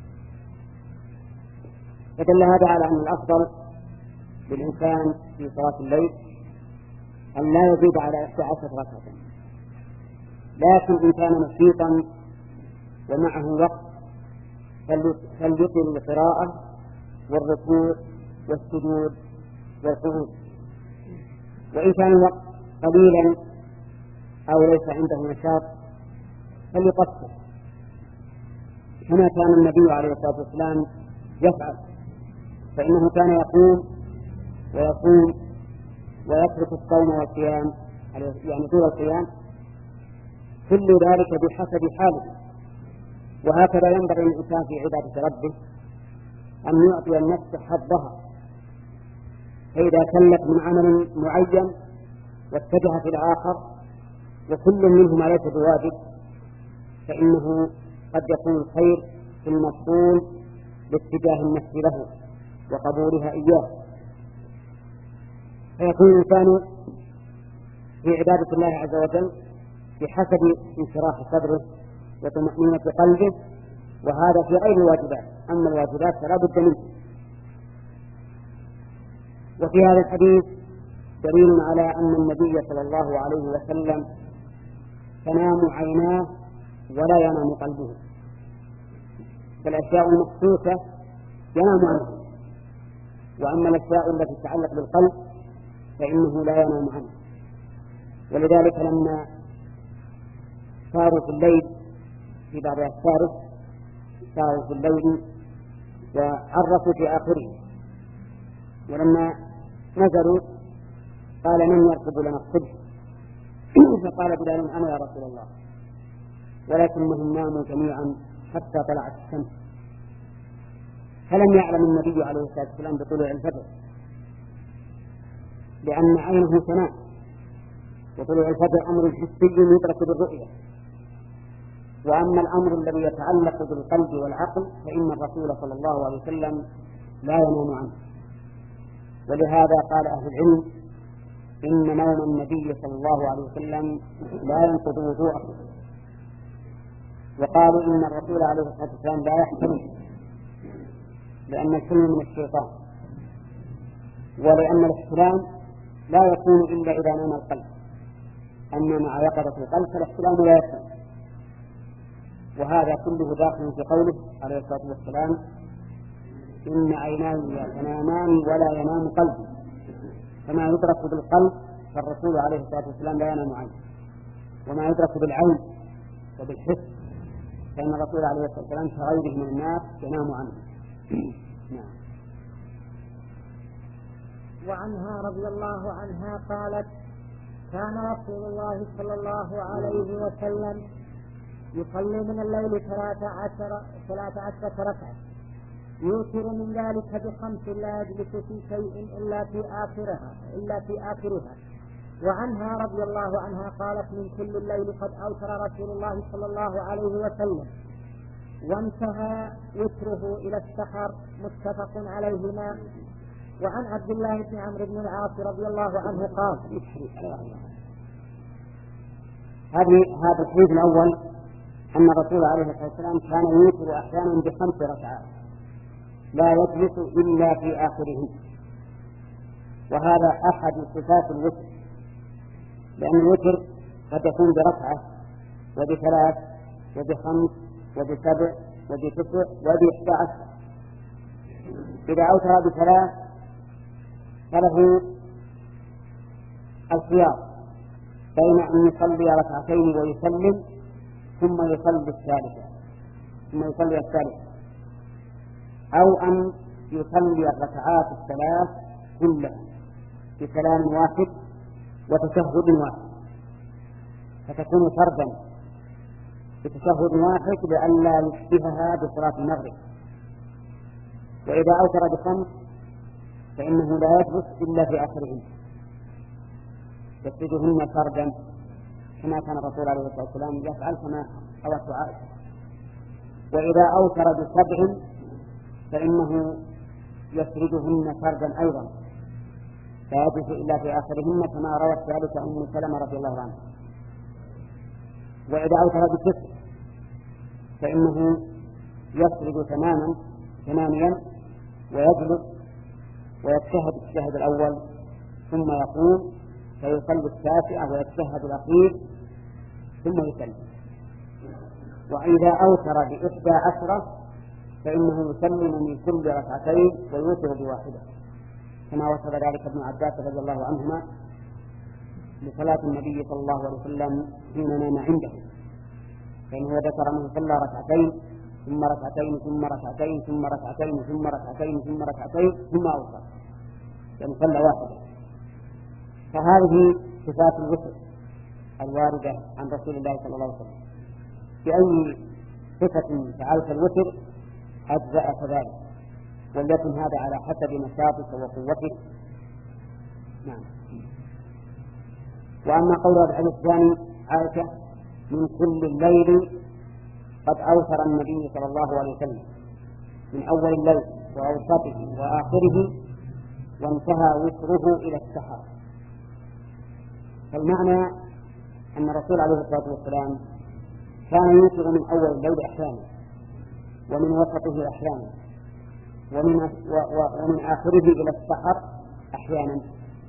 فدل هذا على أن الأفضل للإنسان في صلاة الليل أن لا يزيد على إحدى عشرة ركعة، لكن إن كان نشيطا ومعه وقت فليطل القراءة والركوع والسجود والقعود، وإن كان الوقت قليلا أو ليس عنده نشاط فليقصر، كما كان النبي عليه الصلاة والسلام يفعل، فإنه كان يقوم ويصوم ويترك الصوم والصيام يعني طول الصيام، كل ذلك بحسب حاله. وهكذا ينبغي الإنسان في عبادة ربه أن يعطي النفس حظها، فإذا كلف من عمل معين واتجه في الآخر وكل منهما ليس بواجب فإنه قد يكون الخير في المفضول لاتجاه النفس له وقبولها إياه، فيكون الإنسان في عبادة الله عز وجل بحسب انشراح صدره وطمأنينة قلبه، وهذا في غير الواجبات. أما الواجبات فلا بد منه. وفي هذا الحديث دليل على أن النبي صلى الله عليه وسلم تنام عيناه ولا ينام قلبه، فالأشياء المخصوصة ينام عنها، وأما الأشياء التي تتعلق بالقلب فإنه لا ينام عنها. ولذلك لما صاروا في الليل في بعض أسفاره صاروا في الليل وعرفوا في آخره، ولما نزلوا قال: من يرقب لنا الصبح؟ فقال بلال: أنا يا رسول الله، ولكنهم ناموا جميعا حتى طلعت الشمس. فلم يعلم النبي عليه الصلاة والسلام بطلوع الفجر لأن عينه تنام، وطلوع الفجر أمر حسي يدرك بالرؤية، وأما الأمر الذي يتعلق بالقلب والعقل فإن الرسول صلى الله عليه وسلم لا ينام عنه. ولهذا قال أهل العلم: إن نوم النبي صلى الله عليه وسلم لا ينقض وضوءه، وقالوا إن الرسول عليه الصلاة والسلام لا يحتمل، لأن الحلم من الشيطان، ولأن الاحتلام لا يكون إلا إذا نام القلب، أما مع يقظة القلب فالاحتلام لا يكون. وهذا كله داخل في قوله عليه الصلاة والسلام: إن عيناي تنامان ولا ينام قلبي. فما يدرك بالقلب فالرسول عليه الصلاة والسلام لا ينام عنه، وما يدرك بالعين وبالحس فإن الرسول عليه الصلاة والسلام كغيره من الناس ينام عنه. نعم. وعنها رضي الله عنها قالت: كان رسول الله صلى الله عليه وسلم يصلي من الليل ثلاث عشر ثلاث عشرة ركعة، يوتر من ذلك بخمس لا يجلس في شيء إلا في آخرها إلا في آخرها وعنها رضي الله عنها قالت من كل الليل قد أوتر رسول الله صلى الله عليه وسلم وانتهى وتره إلى السحر متفق عليهما. وعن عبد الله بن عمرو بن العاص رضي الله عنه قال هذه هذا الحديث الأول أن الرسول عليه الصلاة والسلام كان يوتر أحيانا بخمس ركعات لا يجلس إلا في آخره، وهذا أحد صفات الوتر، لأن الوتر قد يكون بركعة وبثلاث وبخمس وبسبع وبتسع وبإحدى عشر. إذا أوتر بثلاث فله الخيار بين أن يصلي ركعتين ويسلم ثم يصلي الثالثة ثم يصلي الثالثة أو أن يصلي الركعات الثلاث كلها بسلام واحد وتشهد واحد، فتكون فردا بتشهد واحد لئلا يشبهها بصلاة المغرب. وإذا أوتر بخمس فإنه لا يجلس إلا في آخرهن يسجدهن فردا كما كان الرسول عليه الصلاة والسلام يفعل كما حوته عائشة. وإذا أوتر بسبع فإنه يسردهن فردا أيضا لا يجلس إلا في آخرهن كما روت ذلك أم سلمة رضي الله عنها. وإذا أوتر بتسع فإنه يسرد تماما ثمانيا ويجلس ويتشهد التشهد الأول ثم يقوم فيصلي التاسعة ويتشهد الأخير ثم يسلم. وإذا أوتر بإحدى عشرة فإنه يسلم من كل ركعتين ويوتر بواحدة كما وصف ذلك ابن عباس رضي الله عنهما لصلاة النبي صلى الله عليه وسلم حين نام عنده، فإنه ذكر أنه صلى ركعتين ثم ركعتين ثم ركعتين ثم ركعتين ثم ركعتين ثم ركعتين ثم أوتر، يعني صلى واحدة. فهذه صفات الوتر الواردة عن رسول الله صلى الله عليه وسلم. بأي صفة فعلت الوتر أجزأ كذلك، وليكن هذا على حسب نشاطك وقوتك. نعم. وأما قول الحديث الثاني عائشة من كل الليل قد أوتر النبي صلى الله عليه وسلم من أول الليل وأوسطه وآخره وانتهى وتره إلى السحر، فالمعنى أن الرسول عليه الصلاة والسلام كان يوتر من أول الليل أحيانا ومن وسطه أحيانا ومن, ومن آخره إلى السحر أحيانا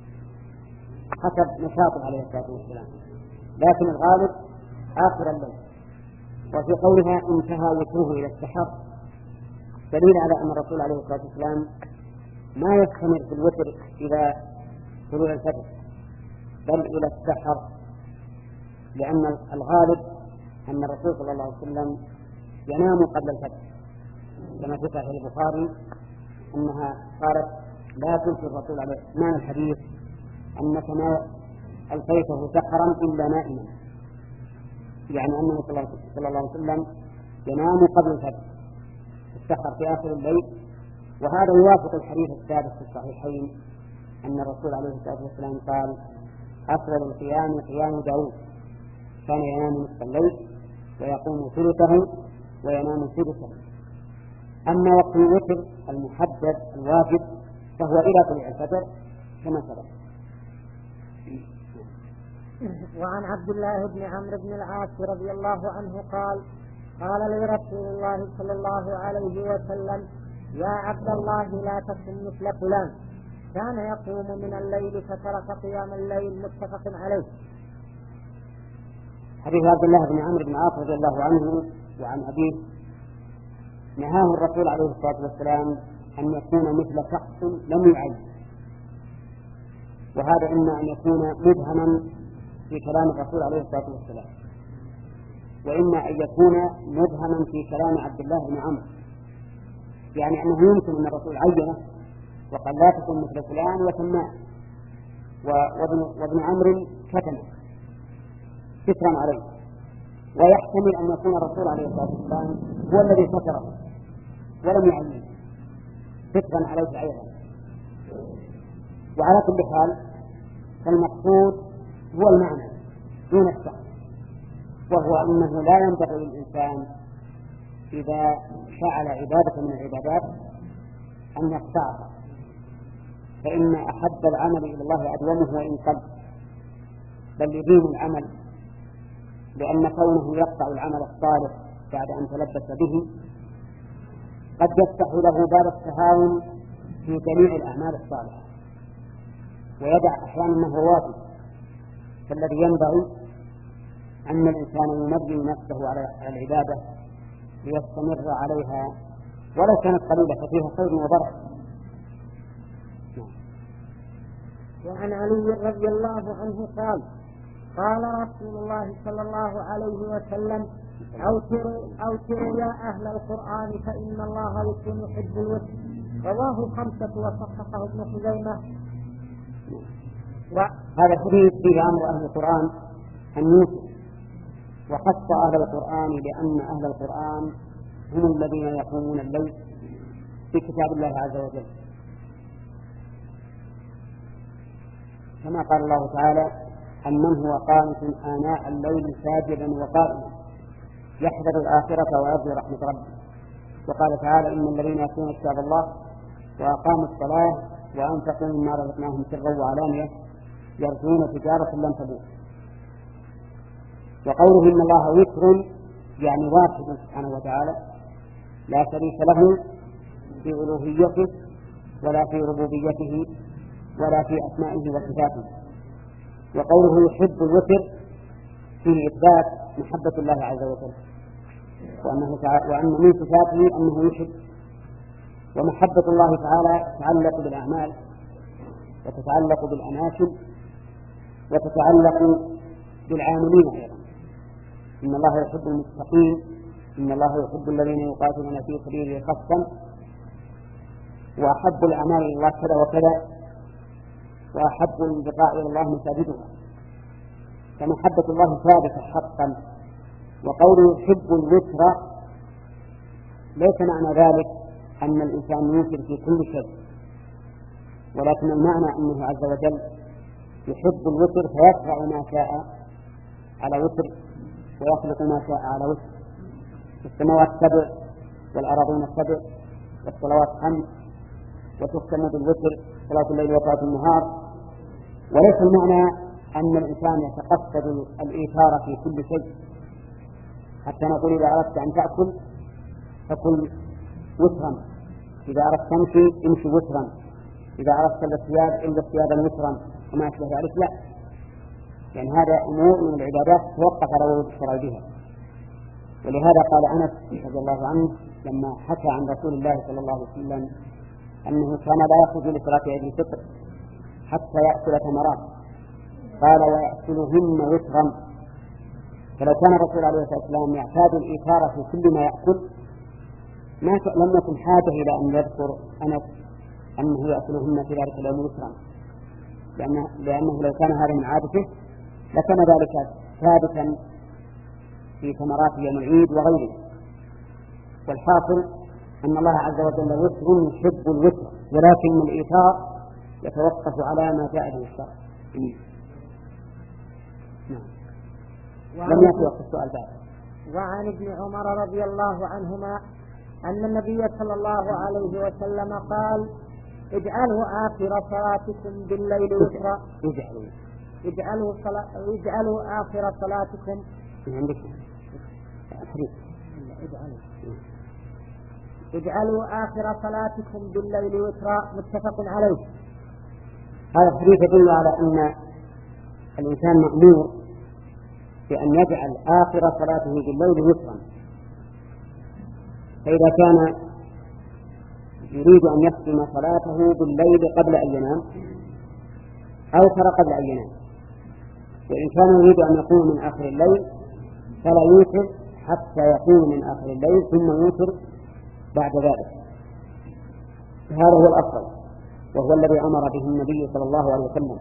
حسب نشاطه عليه الصلاة والسلام، لكن الغالب آخر الليل. وفي قولها انتهى وتره إلى السحر دليل على أن الرسول عليه الصلاة والسلام ما يستمر في الوتر إلى طلوع الفجر بل إلى السحر، لأن الغالب أن الرسول صلى الله عليه وسلم ينام قبل الفجر كما في صحيح البخاري أنها قالت لا تلقي الرسول عليه معنى الحديث أنك ما ألقيته سحرا إلا نائما، يعني أنه صلى الله عليه وسلم ينام قبل الفجر السحر في آخر الليل. وهذا يوافق الحديث الثابت في الصحيحين أن الرسول عليه الصلاة والسلام قال أفضل القيام قيام داود كان ينام نصف الليل ويقوم ثلثه وينام ثلثه. أما وقت الوتر المحدد الواجب فهو إلى طلوع الفجر كما سبق. وعن عبد الله بن عمرو بن العاص رضي الله عنه قال قال لي رسول الله صلى الله عليه وسلم يا عبد الله لا تكن مثل فلان كان يقوم من الليل فترك قيام الليل متفق عليه. حديث عبد الله بن عمرو بن العاص رضي الله عنه وعن أبيه نهاه الرسول عليه الصلاة والسلام أن يكون مثل شخص لم يعين، وهذا إما أن يكون مبهما في كلام الرسول عليه الصلاة والسلام وإما أن يكون مبهما في كلام عبد الله بن عمرو، يعني أنه يمكن أن الرسول عينه وقال لا تكن مثل فلان وسماه وابن عمرو كتمه سترا عليه، ويحتمل أن يكون الرسول عليه الصلاة والسلام هو الذي ستره ولم يعينه سترا عليه أيضا. وعلى كل حال فالمقصود هو المعنى دون الشخص، وهو أنه لا ينبغي للإنسان إذا فعل عبادة من العبادات أن يقطعها، فإن أحب العمل إلى الله أدومه وإن قل، بل يديم العمل، لأن كونه يقطع العمل الصالح بعد أن تلبس به قد يفتح له باب التهاون في جميع الأعمال الصالحة، ويدع أحيانا ما هو واجب. فالذي ينبغي أن الإنسان يمرن نفسه على العبادة ليستمر عليها ولو كانت قليلة ففيها خير وبركة. وعن علي رضي الله عنه قال قال رسول الله صلى الله عليه وسلم أوتروا أوتروا يا أهل القرآن فإن الله وتر يحب الوتر. رواه الخمسة وصححه ابن خزيمة. هذا الحديث فيه أمر أهل القرآن أن يوتروا، وخص أهل القرآن لأن أهل القرآن هم الذين يقومون الليل في كتاب الله عز وجل، كما قال الله تعالى أمن هو قانت آناء الليل ساجدا وقائما يحذر الآخرة ويرجو رحمة ربه. وقال تعالى إن الذين يتلون كتاب الله وأقاموا الصلاة وأنفقوا مما رزقناهم سرا وعلانية يرجون تجارة لن تبور. وقوله إن الله وتر يعني واحد سبحانه وتعالى لا شريك له في ألوهيته ولا في ربوبيته ولا في أسمائه وصفاته. وقوله يحب الوتر فيه إثبات محبة الله عز وجل، وأنه وأن من صفاته أنه يحب. ومحبة الله تعالى تتعلق بالأعمال وتتعلق بالأناشد وتتعلق بالعاملين أيضا. إن الله يحب المتقين، إن الله يحب الذين يقاتلون في سبيله خفا، وأحب الأعمال إلى الله كذا وكذا، وأحب البقاء إلى الله مساجدها، فمحبة الله ثابتة حقا. وقوله يحب الوتر ليس معنى ذلك أن الإنسان يوتر في كل شيء، ولكن المعنى أنه عز وجل يحب الوتر فيفعل ما شاء على وتر ويخلق ما شاء على وتر. السماوات سبع والأراضين سبع والصلوات خمس وتختم بالوتر صلاة الليل وصلاة النهار. وليس المعنى أن الإنسان يتقصد الإيثار في كل شيء، حتى نقول إذا أردت أن تأكل فكل وترا، إذا أردت تمشي امشي وترا، إذا أردت الثياب إلا ثيابا وترا وما أشبه ذلك. لا، يعني هذا أمور من العبادات توقف على وجود الشرع بها. ولهذا قال أنس رضي الله عنه لما حكى عن رسول الله صلى الله عليه وسلم أنه كان لا يخرج لصلاة عيد الفطر حتى يأكل ثمرات، قال ويأكلهن وترا. فلو كان الرسول عليه الصلاة والسلام يعتاد الإيثار في كل ما يأكل ما لم يكن حاجة إلى أن يذكر أنس أنه يأكلهن في ذلك اليوم وترا، لأنه, لأنه لو كان هذا من عادته لكان ذلك ثابتا في ثمرات يوم العيد وغيره. والحاصل أن الله عز وجل وتر يحب الوتر، ولكن الإيثار يتوقف على ما جاء به الشرع. لم يأتي وقت السؤال بعد. وعن ابن عمر رضي الله عنهما أن النبي صلى الله عليه وسلم قال اجعلوا آخر صلاتكم بالليل وترا. اجعلوا اجعلوا, صلا... اجعلوا آخر صلاتكم اجعلوا اجعلوا آخر صلاتكم بالليل وترا. متفق عليه. هذا الحديث يدل على أن الإنسان مأمور بأن يجعل آخر صلاته بالليل وترا. فإذا كان يريد أن يختم صلاته بالليل قبل أن ينام أوتر قبل أن ينام، وإن كان يريد أن يقوم من آخر الليل فلا يوتر حتى يقوم من آخر الليل ثم يوتر بعد ذلك. هذا هو الأفضل، وهو الذي أمر به النبي صلى الله عليه وسلم.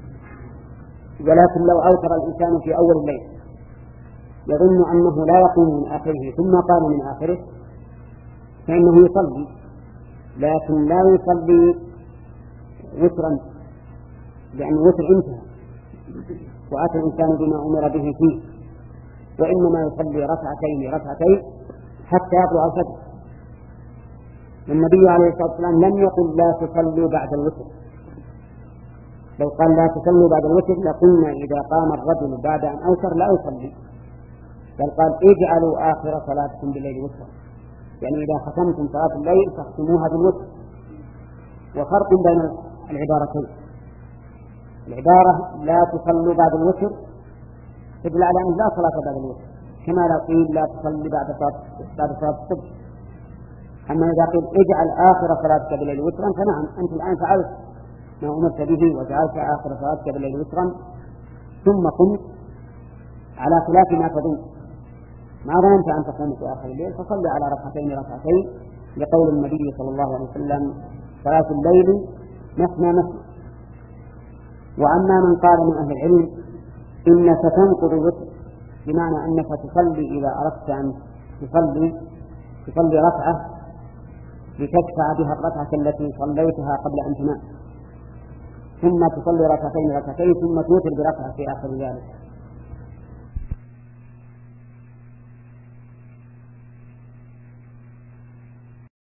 ولكن لو أوتر الإنسان في أول الليل يظن أنه لا يقوم من آخره ثم قام من آخره فإنه يصلي، لكن لا يصلي وترا لأن الوتر انتهى، وأتى الإنسان بما أمر به فيه، وإنما يصلي ركعتين ركعتين حتى يطلع الفجر. النبي عليه الصلاة والسلام لم يقل لا تصلوا بعد الوتر، لو قال لا تصلوا بعد الوتر لقلنا إذا قام الرجل بعد أن أوتر لا يصلي، بل قال اجعلوا آخر صلاتكم بالليل وترا، يعني إذا ختمتم صلاة الليل فاختموها بالوتر. وفرق بين العبارتين، العبارة لا تصلوا بعد الوتر تدل على أن لا صلاة بعد الوتر، كما لا قيل لا تصلي بعد صلاة الصبح. أما إذا قيل اجعل آخر صلاتك بالليل وترا فنعم، أنت الآن فعلت ما أمرت به وجعلت آخر صلاتك بالليل وترا، ثم قمت على خلاف ما تظن، ما ظننت أن تقوم في آخر الليل فصل على ركعتين ركعتين، لقول النبي صلى الله عليه وسلم صلاة الليل مثنى مثنى. وأما من قال من أهل العلم إنك تنقض الوتر، بمعنى أنك تصلي إذا أردت أن تصلي تصلي ركعة لتدفع بها الركعة التي صليتها قبل أن تنام، ثم تصلي ركعتين ركعتين ثم توتر بركعة في آخر ذلك،